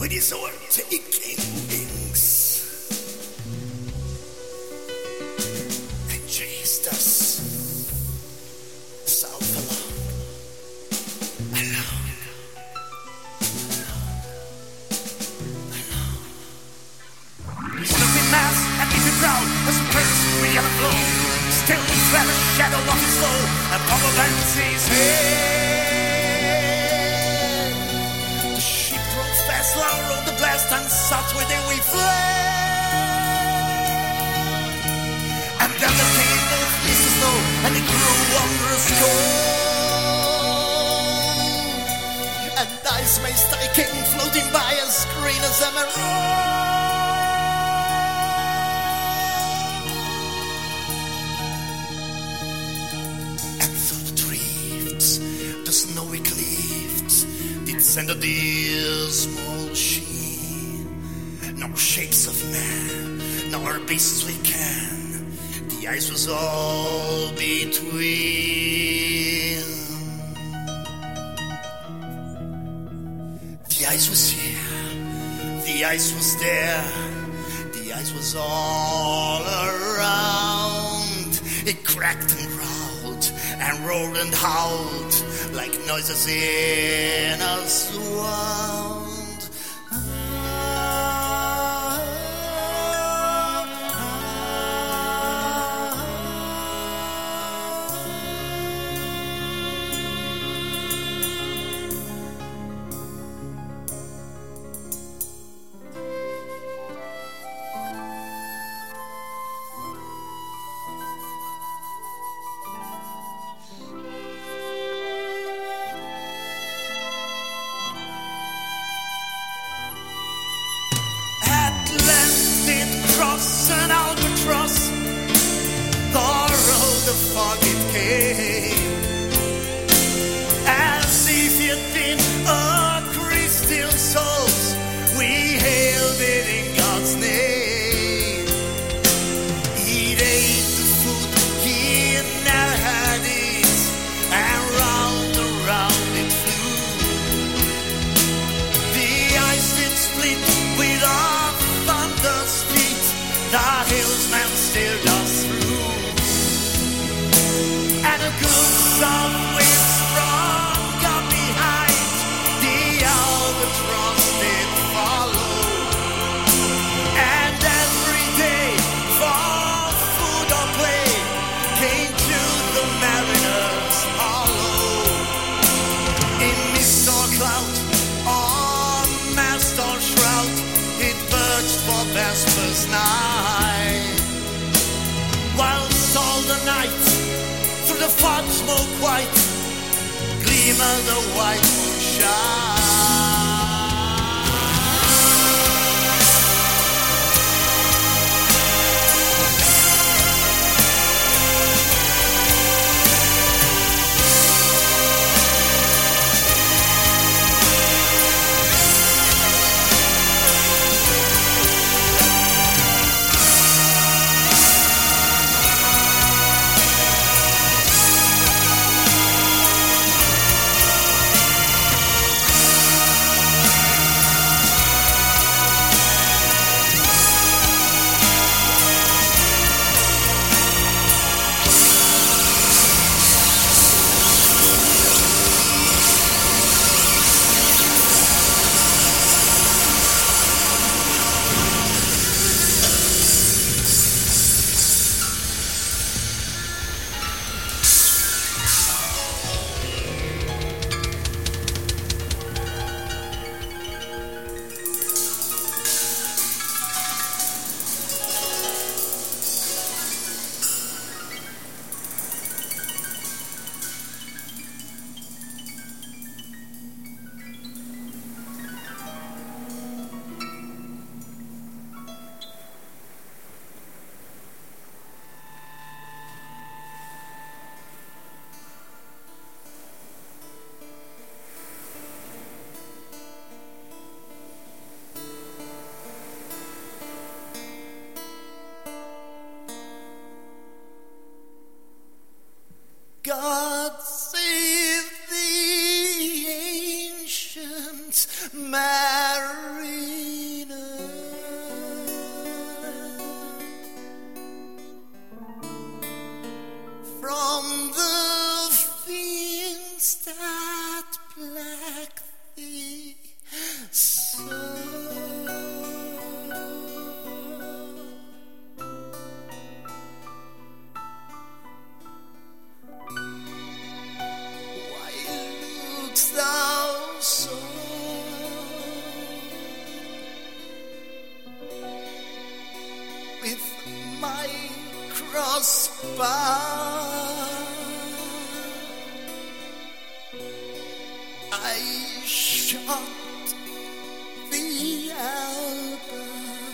with his overtaking wings and chased us south along. He's looking mass and keeping proud as a prince with yellow glow. Still we felt a shadow of his soul upon the Benzi's head. The ship drove fast, long rode the blast, and south whither we fled. And then there came no fleece of snow, and it grew wondrous cold. And ice may stay came floating by as green as emerald. Snowy cliffs did send a dismal sheen. No shapes of man, nor beasts we can. The ice was all between. The ice was here, the ice was there, the ice was all around. It cracked and growled and roared and howled like noises in a swound. Cross and albatross, thorough the fog it came, as if you'd been a Christian souls, we hailed it in God's name. He'd ate the food he never had it, and round and round it flew. The ice did split with our thunder's feet. The hillsman steered us through, and a gust of wind sprung up behind. The albatross did follow, and every day for food or play came to the mariner's hollow. In mist or cloud, or mast or shroud, it perched for Vesper's night, whilst all the night through the fog smoke white gleamed the white moonshine. God save the ancient mariner. prosper. I shot the albatross.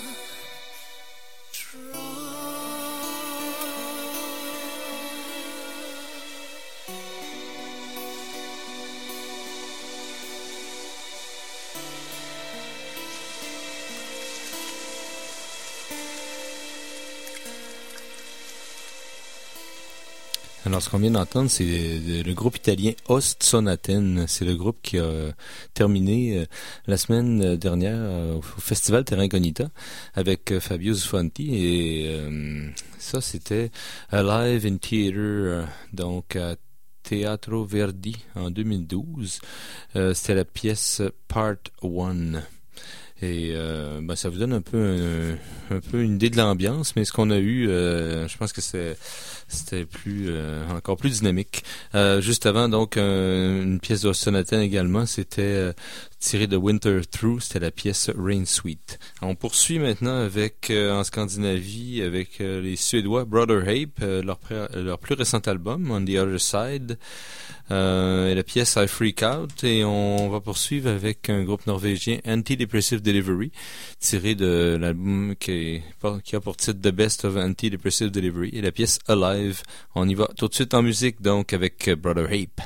Alors, ce qu'on vient d'entendre, c'est le groupe italien Ostsonaten. C'est le groupe qui a terminé la semaine dernière au Festival Terra Incognita avec Fabio Zuffanti. Et ça, c'était Live in Theater, donc à Teatro Verdi en 2012. C'était la pièce Part 1. Et ça vous donne un peu une idée de l'ambiance, mais ce qu'on a eu, je pense que c'était encore plus dynamique. Juste avant, donc, une pièce d'Ostsonaten également, c'était tiré de Winter Through, c'était la pièce Rain Sweet. On poursuit maintenant avec, en Scandinavie, avec les Suédois Brother Ape, leur plus récent album, On the Other Side, et la pièce I Freak Out, et on va poursuivre avec un groupe norvégien, Antidepressive Delivery, tiré de l'album qui a pour titre The Best of Antidepressive Delivery, et la pièce Alive. On y va tout de suite en musique, donc, avec Brother Ape.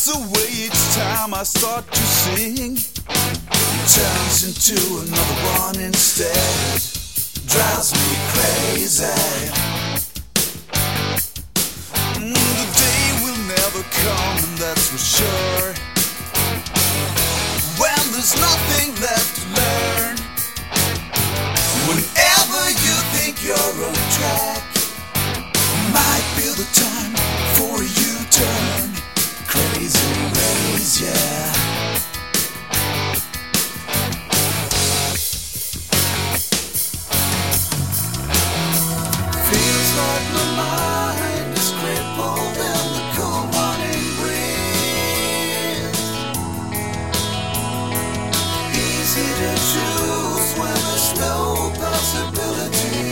slips away each time I start to sing. Turns into another one instead. Drives me crazy. The day will never come, and that's for sure. When there's nothing left to learn. Whenever you think you're on track, might be the time for a U-turn. Crazy ways, yeah. Feels like my mind is crippled in the cold morning breeze. Easy to choose when there's no possibility.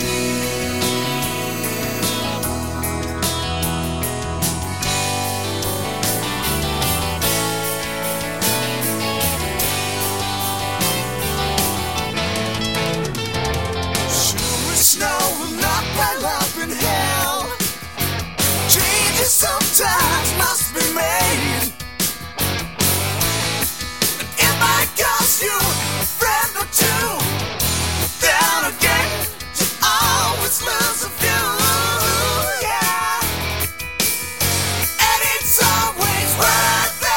Snow will not pile up in hell. Changes sometimes must be made, and it might cost you a friend or two. Then again, you always lose a few, yeah. And it's always worth it.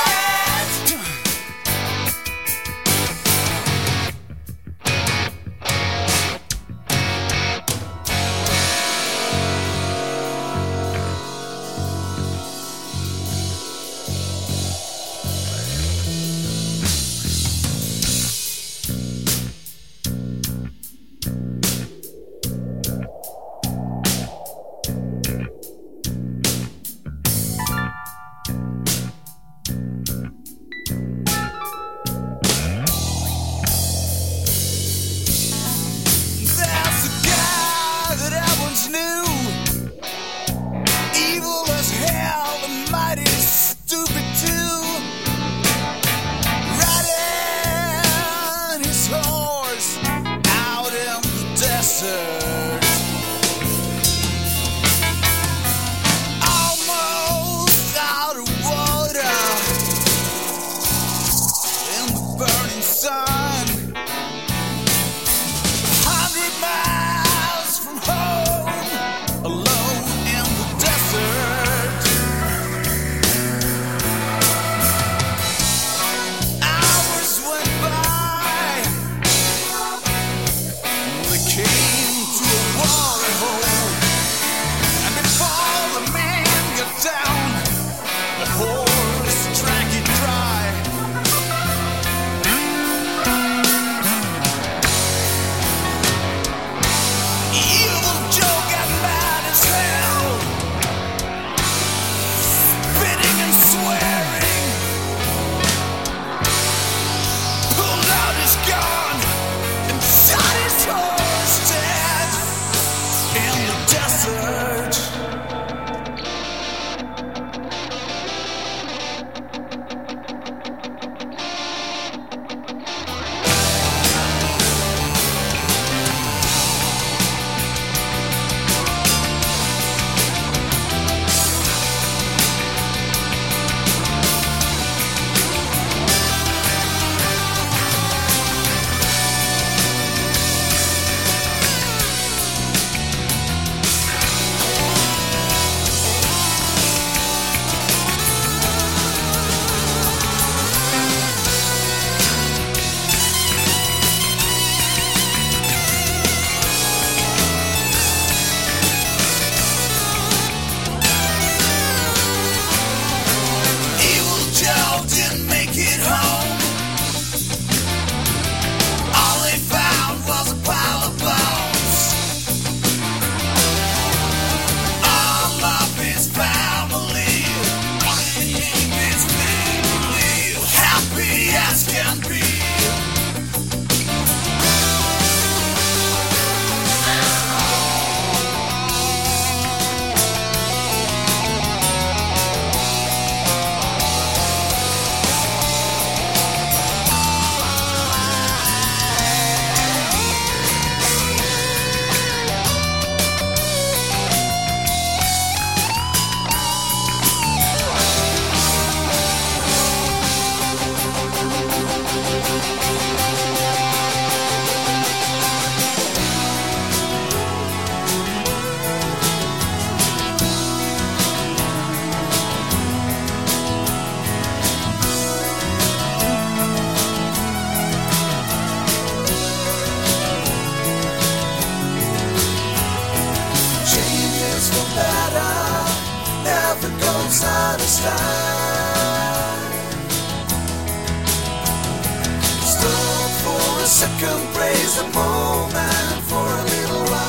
second praise a moment for a little while.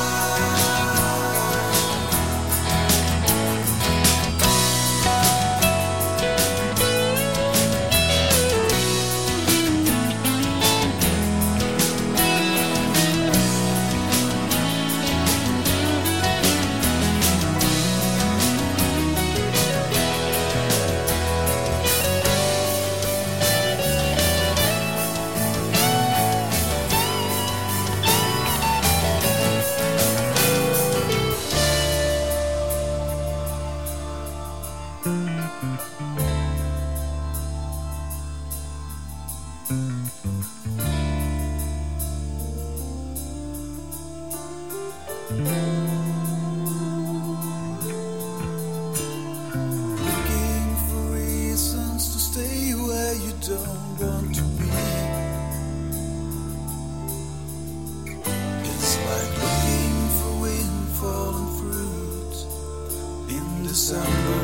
Looking for reasons to stay where you don't want to be. It's like looking for wind fallen fruit in December.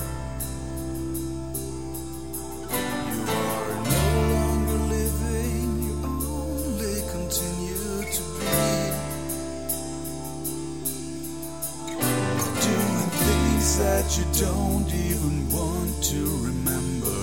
You are no longer living, you only continue to be. Doing things that you don't even want to remember.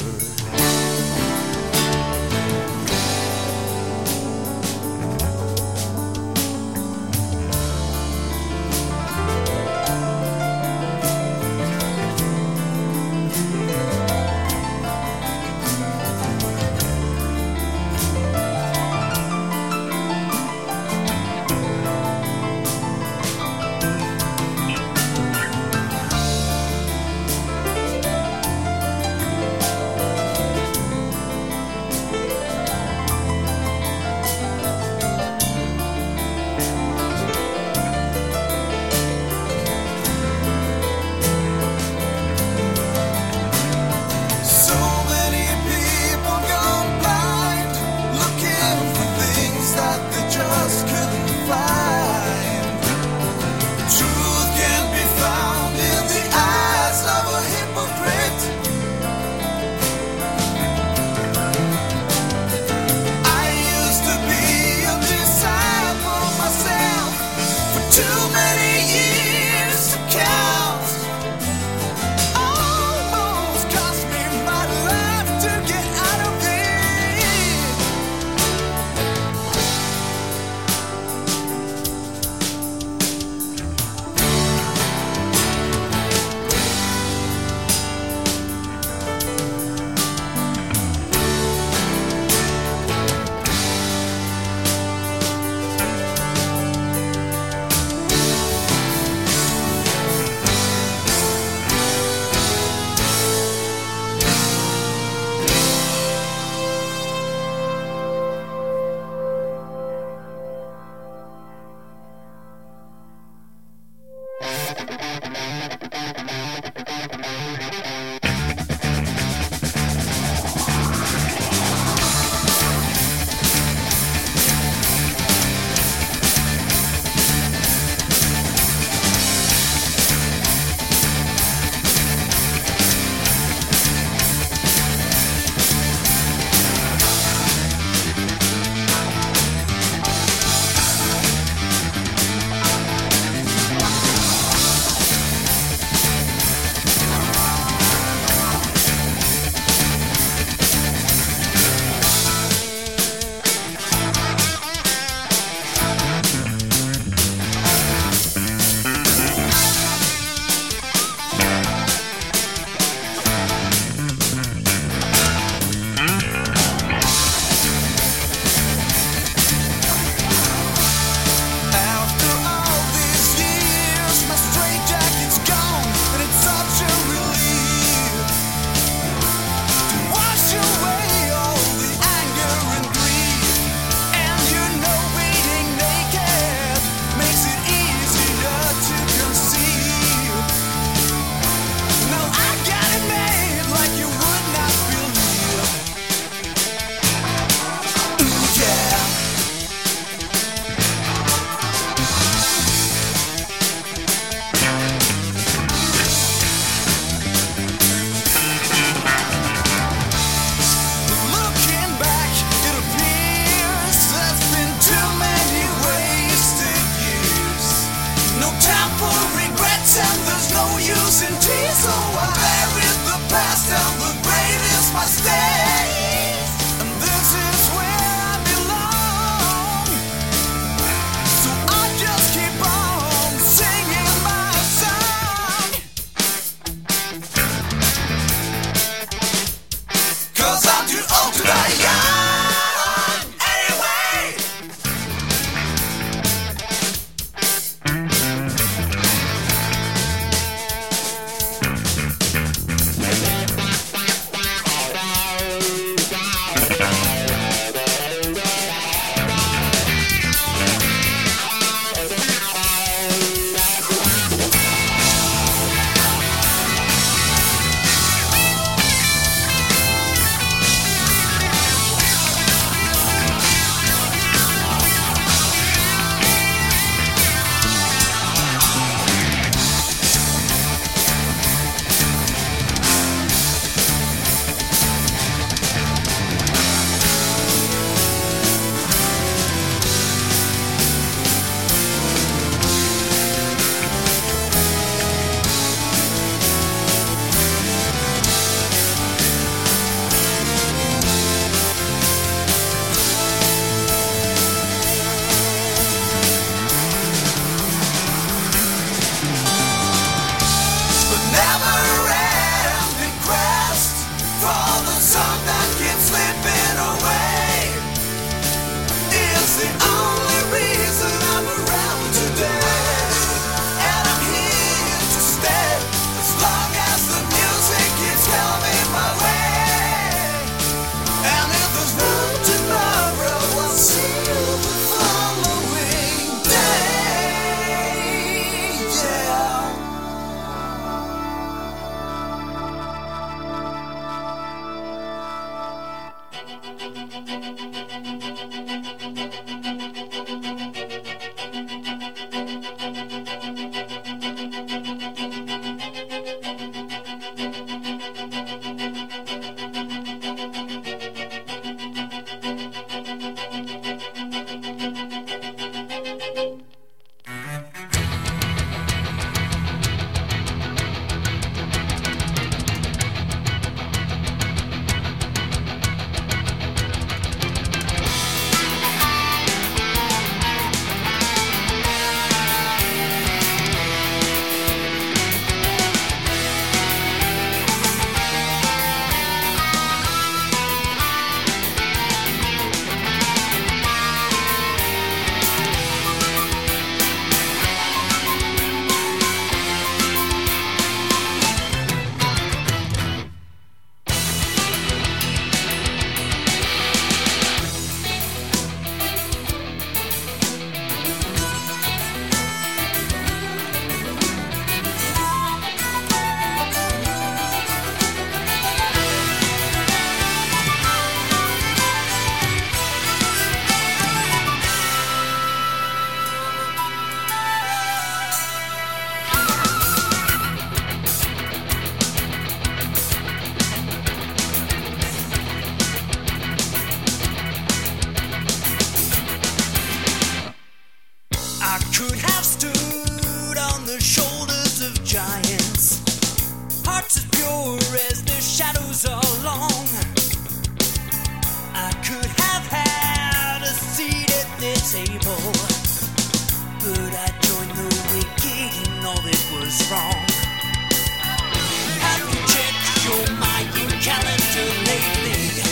is wrong. Have you checked your Mayan calendar lately?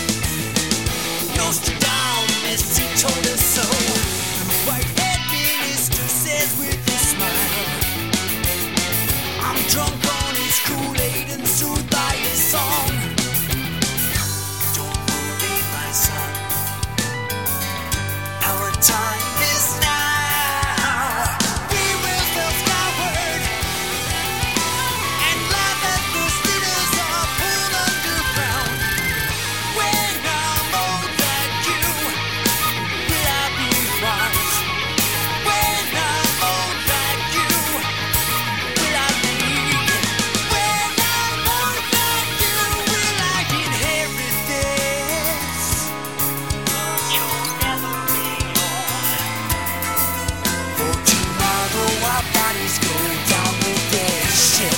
Nostradamus, he told us so. White-haired minister says with a smile, I'm drunk on his Kool-Aid and soothed by his song. Don't worry, my son, our time is now. We will sail skyward and laugh at the sinners are pulled underground. When I'm old like you, will I be wise? When I'm old like you, will I lead? When I'm old like you, will I inherit this? You'll never be old. For tomorrow our bodies go down with their ship.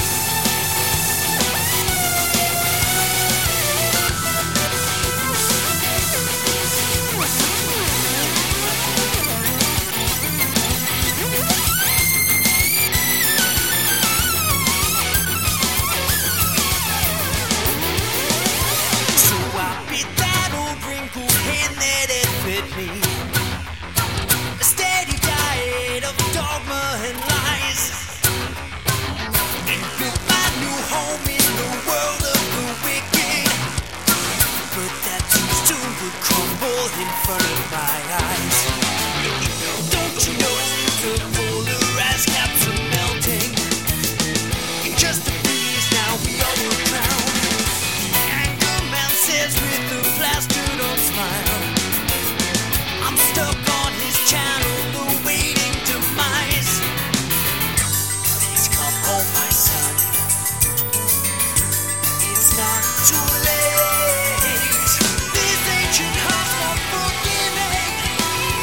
So I bit that old wrinkled hand that had fed me a steady diet of dogma and lies, and built my new home in the world of the wicked. But that too soon would crumble in front of my eyes. Don't you know the polar ice caps are melting? In just a few years now we all will drown. The anchorman says with a plastered on smile, I'm stuck on his channel awaiting demise. Please come home, my son. It's not too late. These ancient hearts won't forgive me.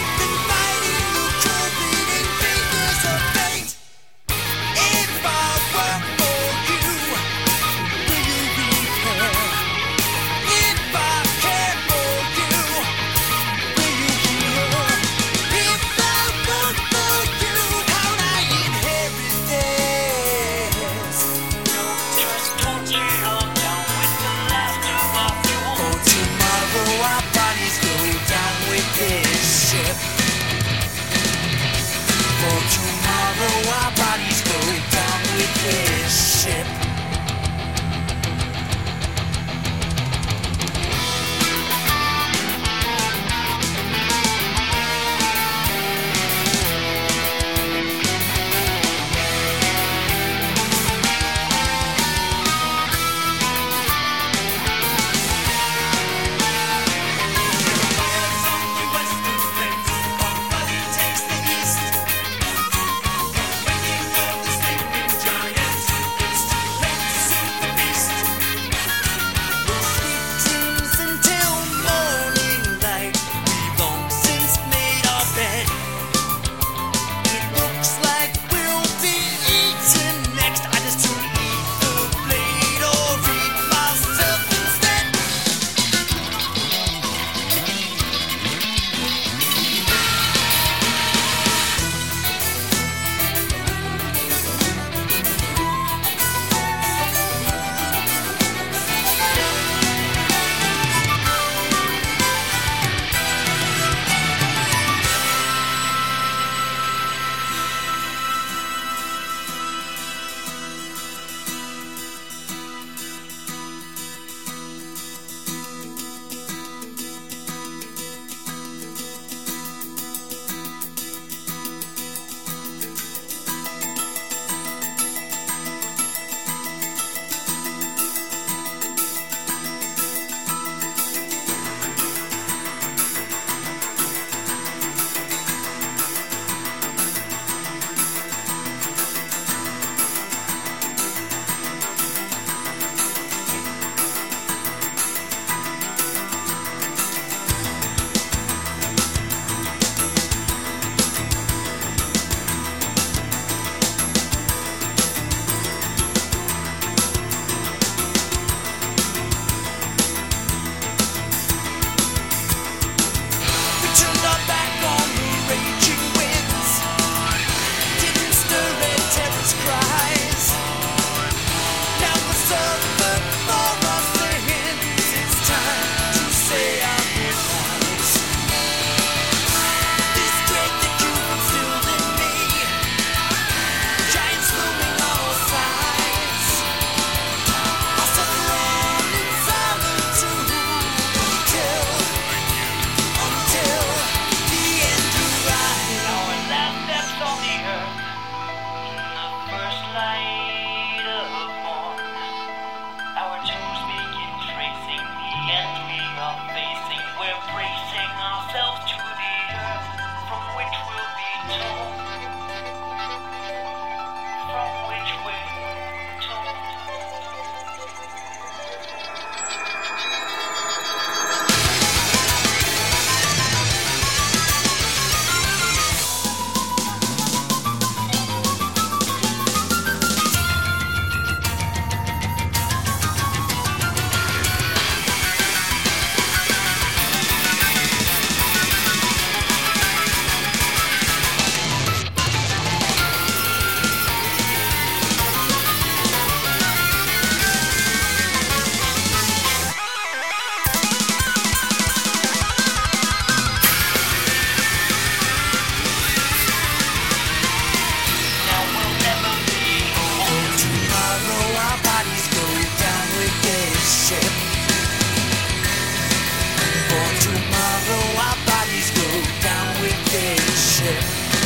tomorrow our bodies go down with this ship.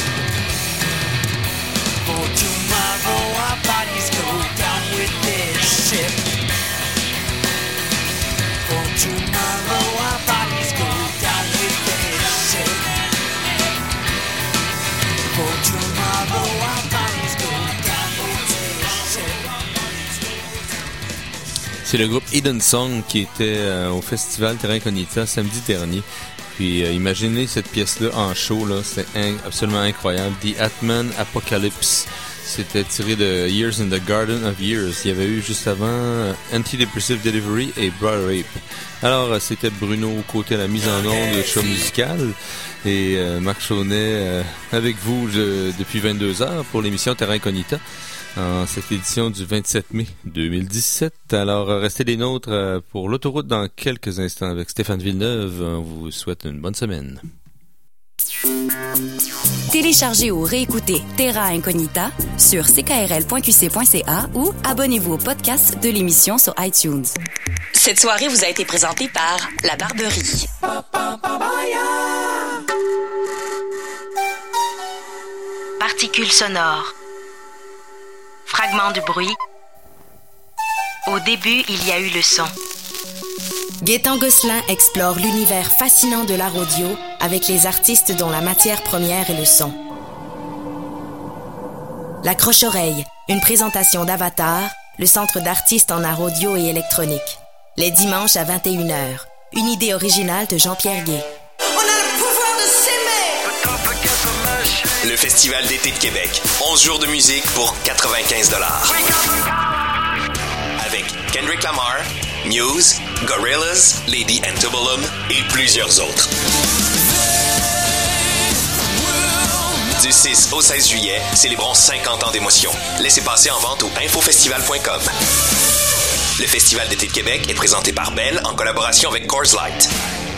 For tomorrow our bodies go down with this ship. For tomorrow our bodies go down with this ship. For tomorrow our bodies go down with this ship. C'est le groupe Hidden Song qui était au festival Terra Incognita samedi dernier. Puis imaginez cette pièce-là en show, là, c'était absolument incroyable. The Atman Apocalypse. C'était tiré de Years in the Garden of Years. Il y avait eu juste avant Antidepressive Delivery et Bra Rape. Alors, c'était Bruno côté à la mise en onde de show musical et Marc Chaunet avec vous depuis 22h pour l'émission Terra Incognita en cette édition du 27 mai 2017. Alors, restez les nôtres pour l'autoroute dans quelques instants avec Stéphane Villeneuve. On vous souhaite une bonne semaine. Téléchargez ou réécoutez Terra Incognita sur ckrl.qc.ca ou abonnez-vous au podcast de l'émission sur iTunes. Cette soirée vous a été présentée par La Barberie. Particules sonores. Fragments de bruit. Au début, il y a eu le son. Gaétan Gosselin explore l'univers fascinant de l'art audio avec les artistes dont la matière première est le son. La Croche-Oreille, une présentation d'Avatar, le centre d'artistes en art audio et électronique. Les dimanches à 21h. Une idée originale de Jean-Pierre Gué. On a le pouvoir de s'aimer. Le Festival d'été de Québec. 11 jours de musique pour 95 $. Avec Kendrick Lamar, Muse, Gorillaz, Lady Antebellum et plusieurs autres. Du 6 au 16 juillet, célébrons 50 ans d'émotion. Laissez passer en vente au infofestival.com. Le Festival d'été de Québec est présenté par Bell en collaboration avec Coors Light.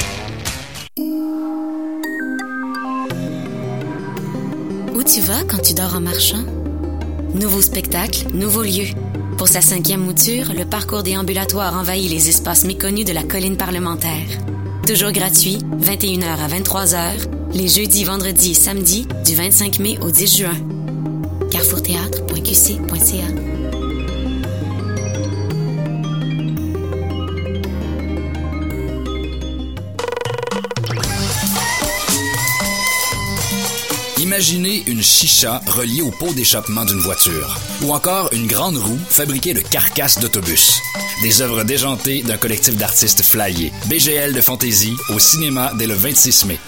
Où tu vas quand tu dors en marchant? Nouveau spectacle, nouveau lieu. Pour sa 5e mouture, le parcours déambulatoire envahit les espaces méconnus de la colline parlementaire. Toujours gratuit, 21h à 23h, les jeudis, vendredis et samedis, du 25 mai au 10 juin. carrefourthéâtre.qc.ca. Imaginez une chicha reliée au pot d'échappement d'une voiture. Ou encore une grande roue fabriquée de carcasses d'autobus. Des œuvres déjantées d'un collectif d'artistes flyés. BGL de fantaisie au cinéma dès le 26 mai.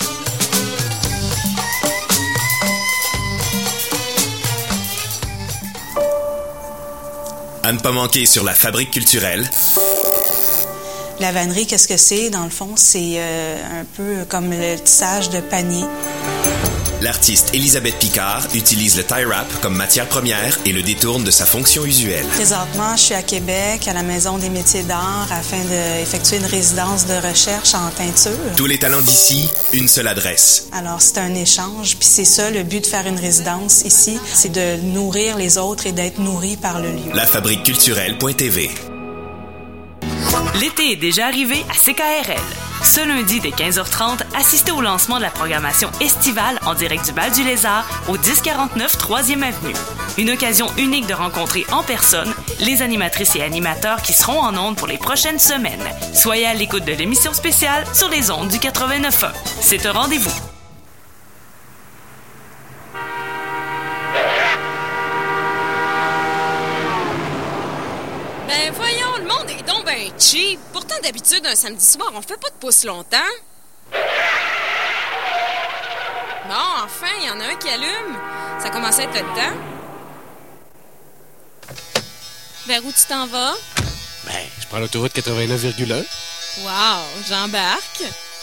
À ne pas manquer sur la Fabrique culturelle. La vannerie, qu'est-ce que c'est? Dans le fond, c'est un peu comme le tissage de panier. L'artiste Elisabeth Picard utilise le tie wrap comme matière première et le détourne de sa fonction usuelle. Présentement, je suis à Québec, à la Maison des métiers d'art, afin d'effectuer une résidence de recherche en teinture. Tous les talents d'ici, une seule adresse. Alors, c'est un échange, puis c'est ça, le but de faire une résidence ici, c'est de nourrir les autres et d'être nourri par le lieu. Lafabriqueculturelle.tv. L'été est déjà arrivé à CKRL. Ce lundi dès 15h30, assistez au lancement de la programmation estivale en direct du Bal-du-Lézard au 1049 3e Avenue. Une occasion unique de rencontrer en personne les animatrices et animateurs qui seront en ondes pour les prochaines semaines. Soyez à l'écoute de l'émission spéciale sur les ondes du 89.1. C'est un rendez-vous. Ben voyons, le monde est donc ben cheap. Pourtant, d'habitude, un samedi soir, on fait pas de pouce longtemps. Bon, enfin, il y en a un qui allume. Ça commence à être le temps. Vers où tu t'en vas? Ben, je prends l'autoroute 89,1. Wow, j'embarque.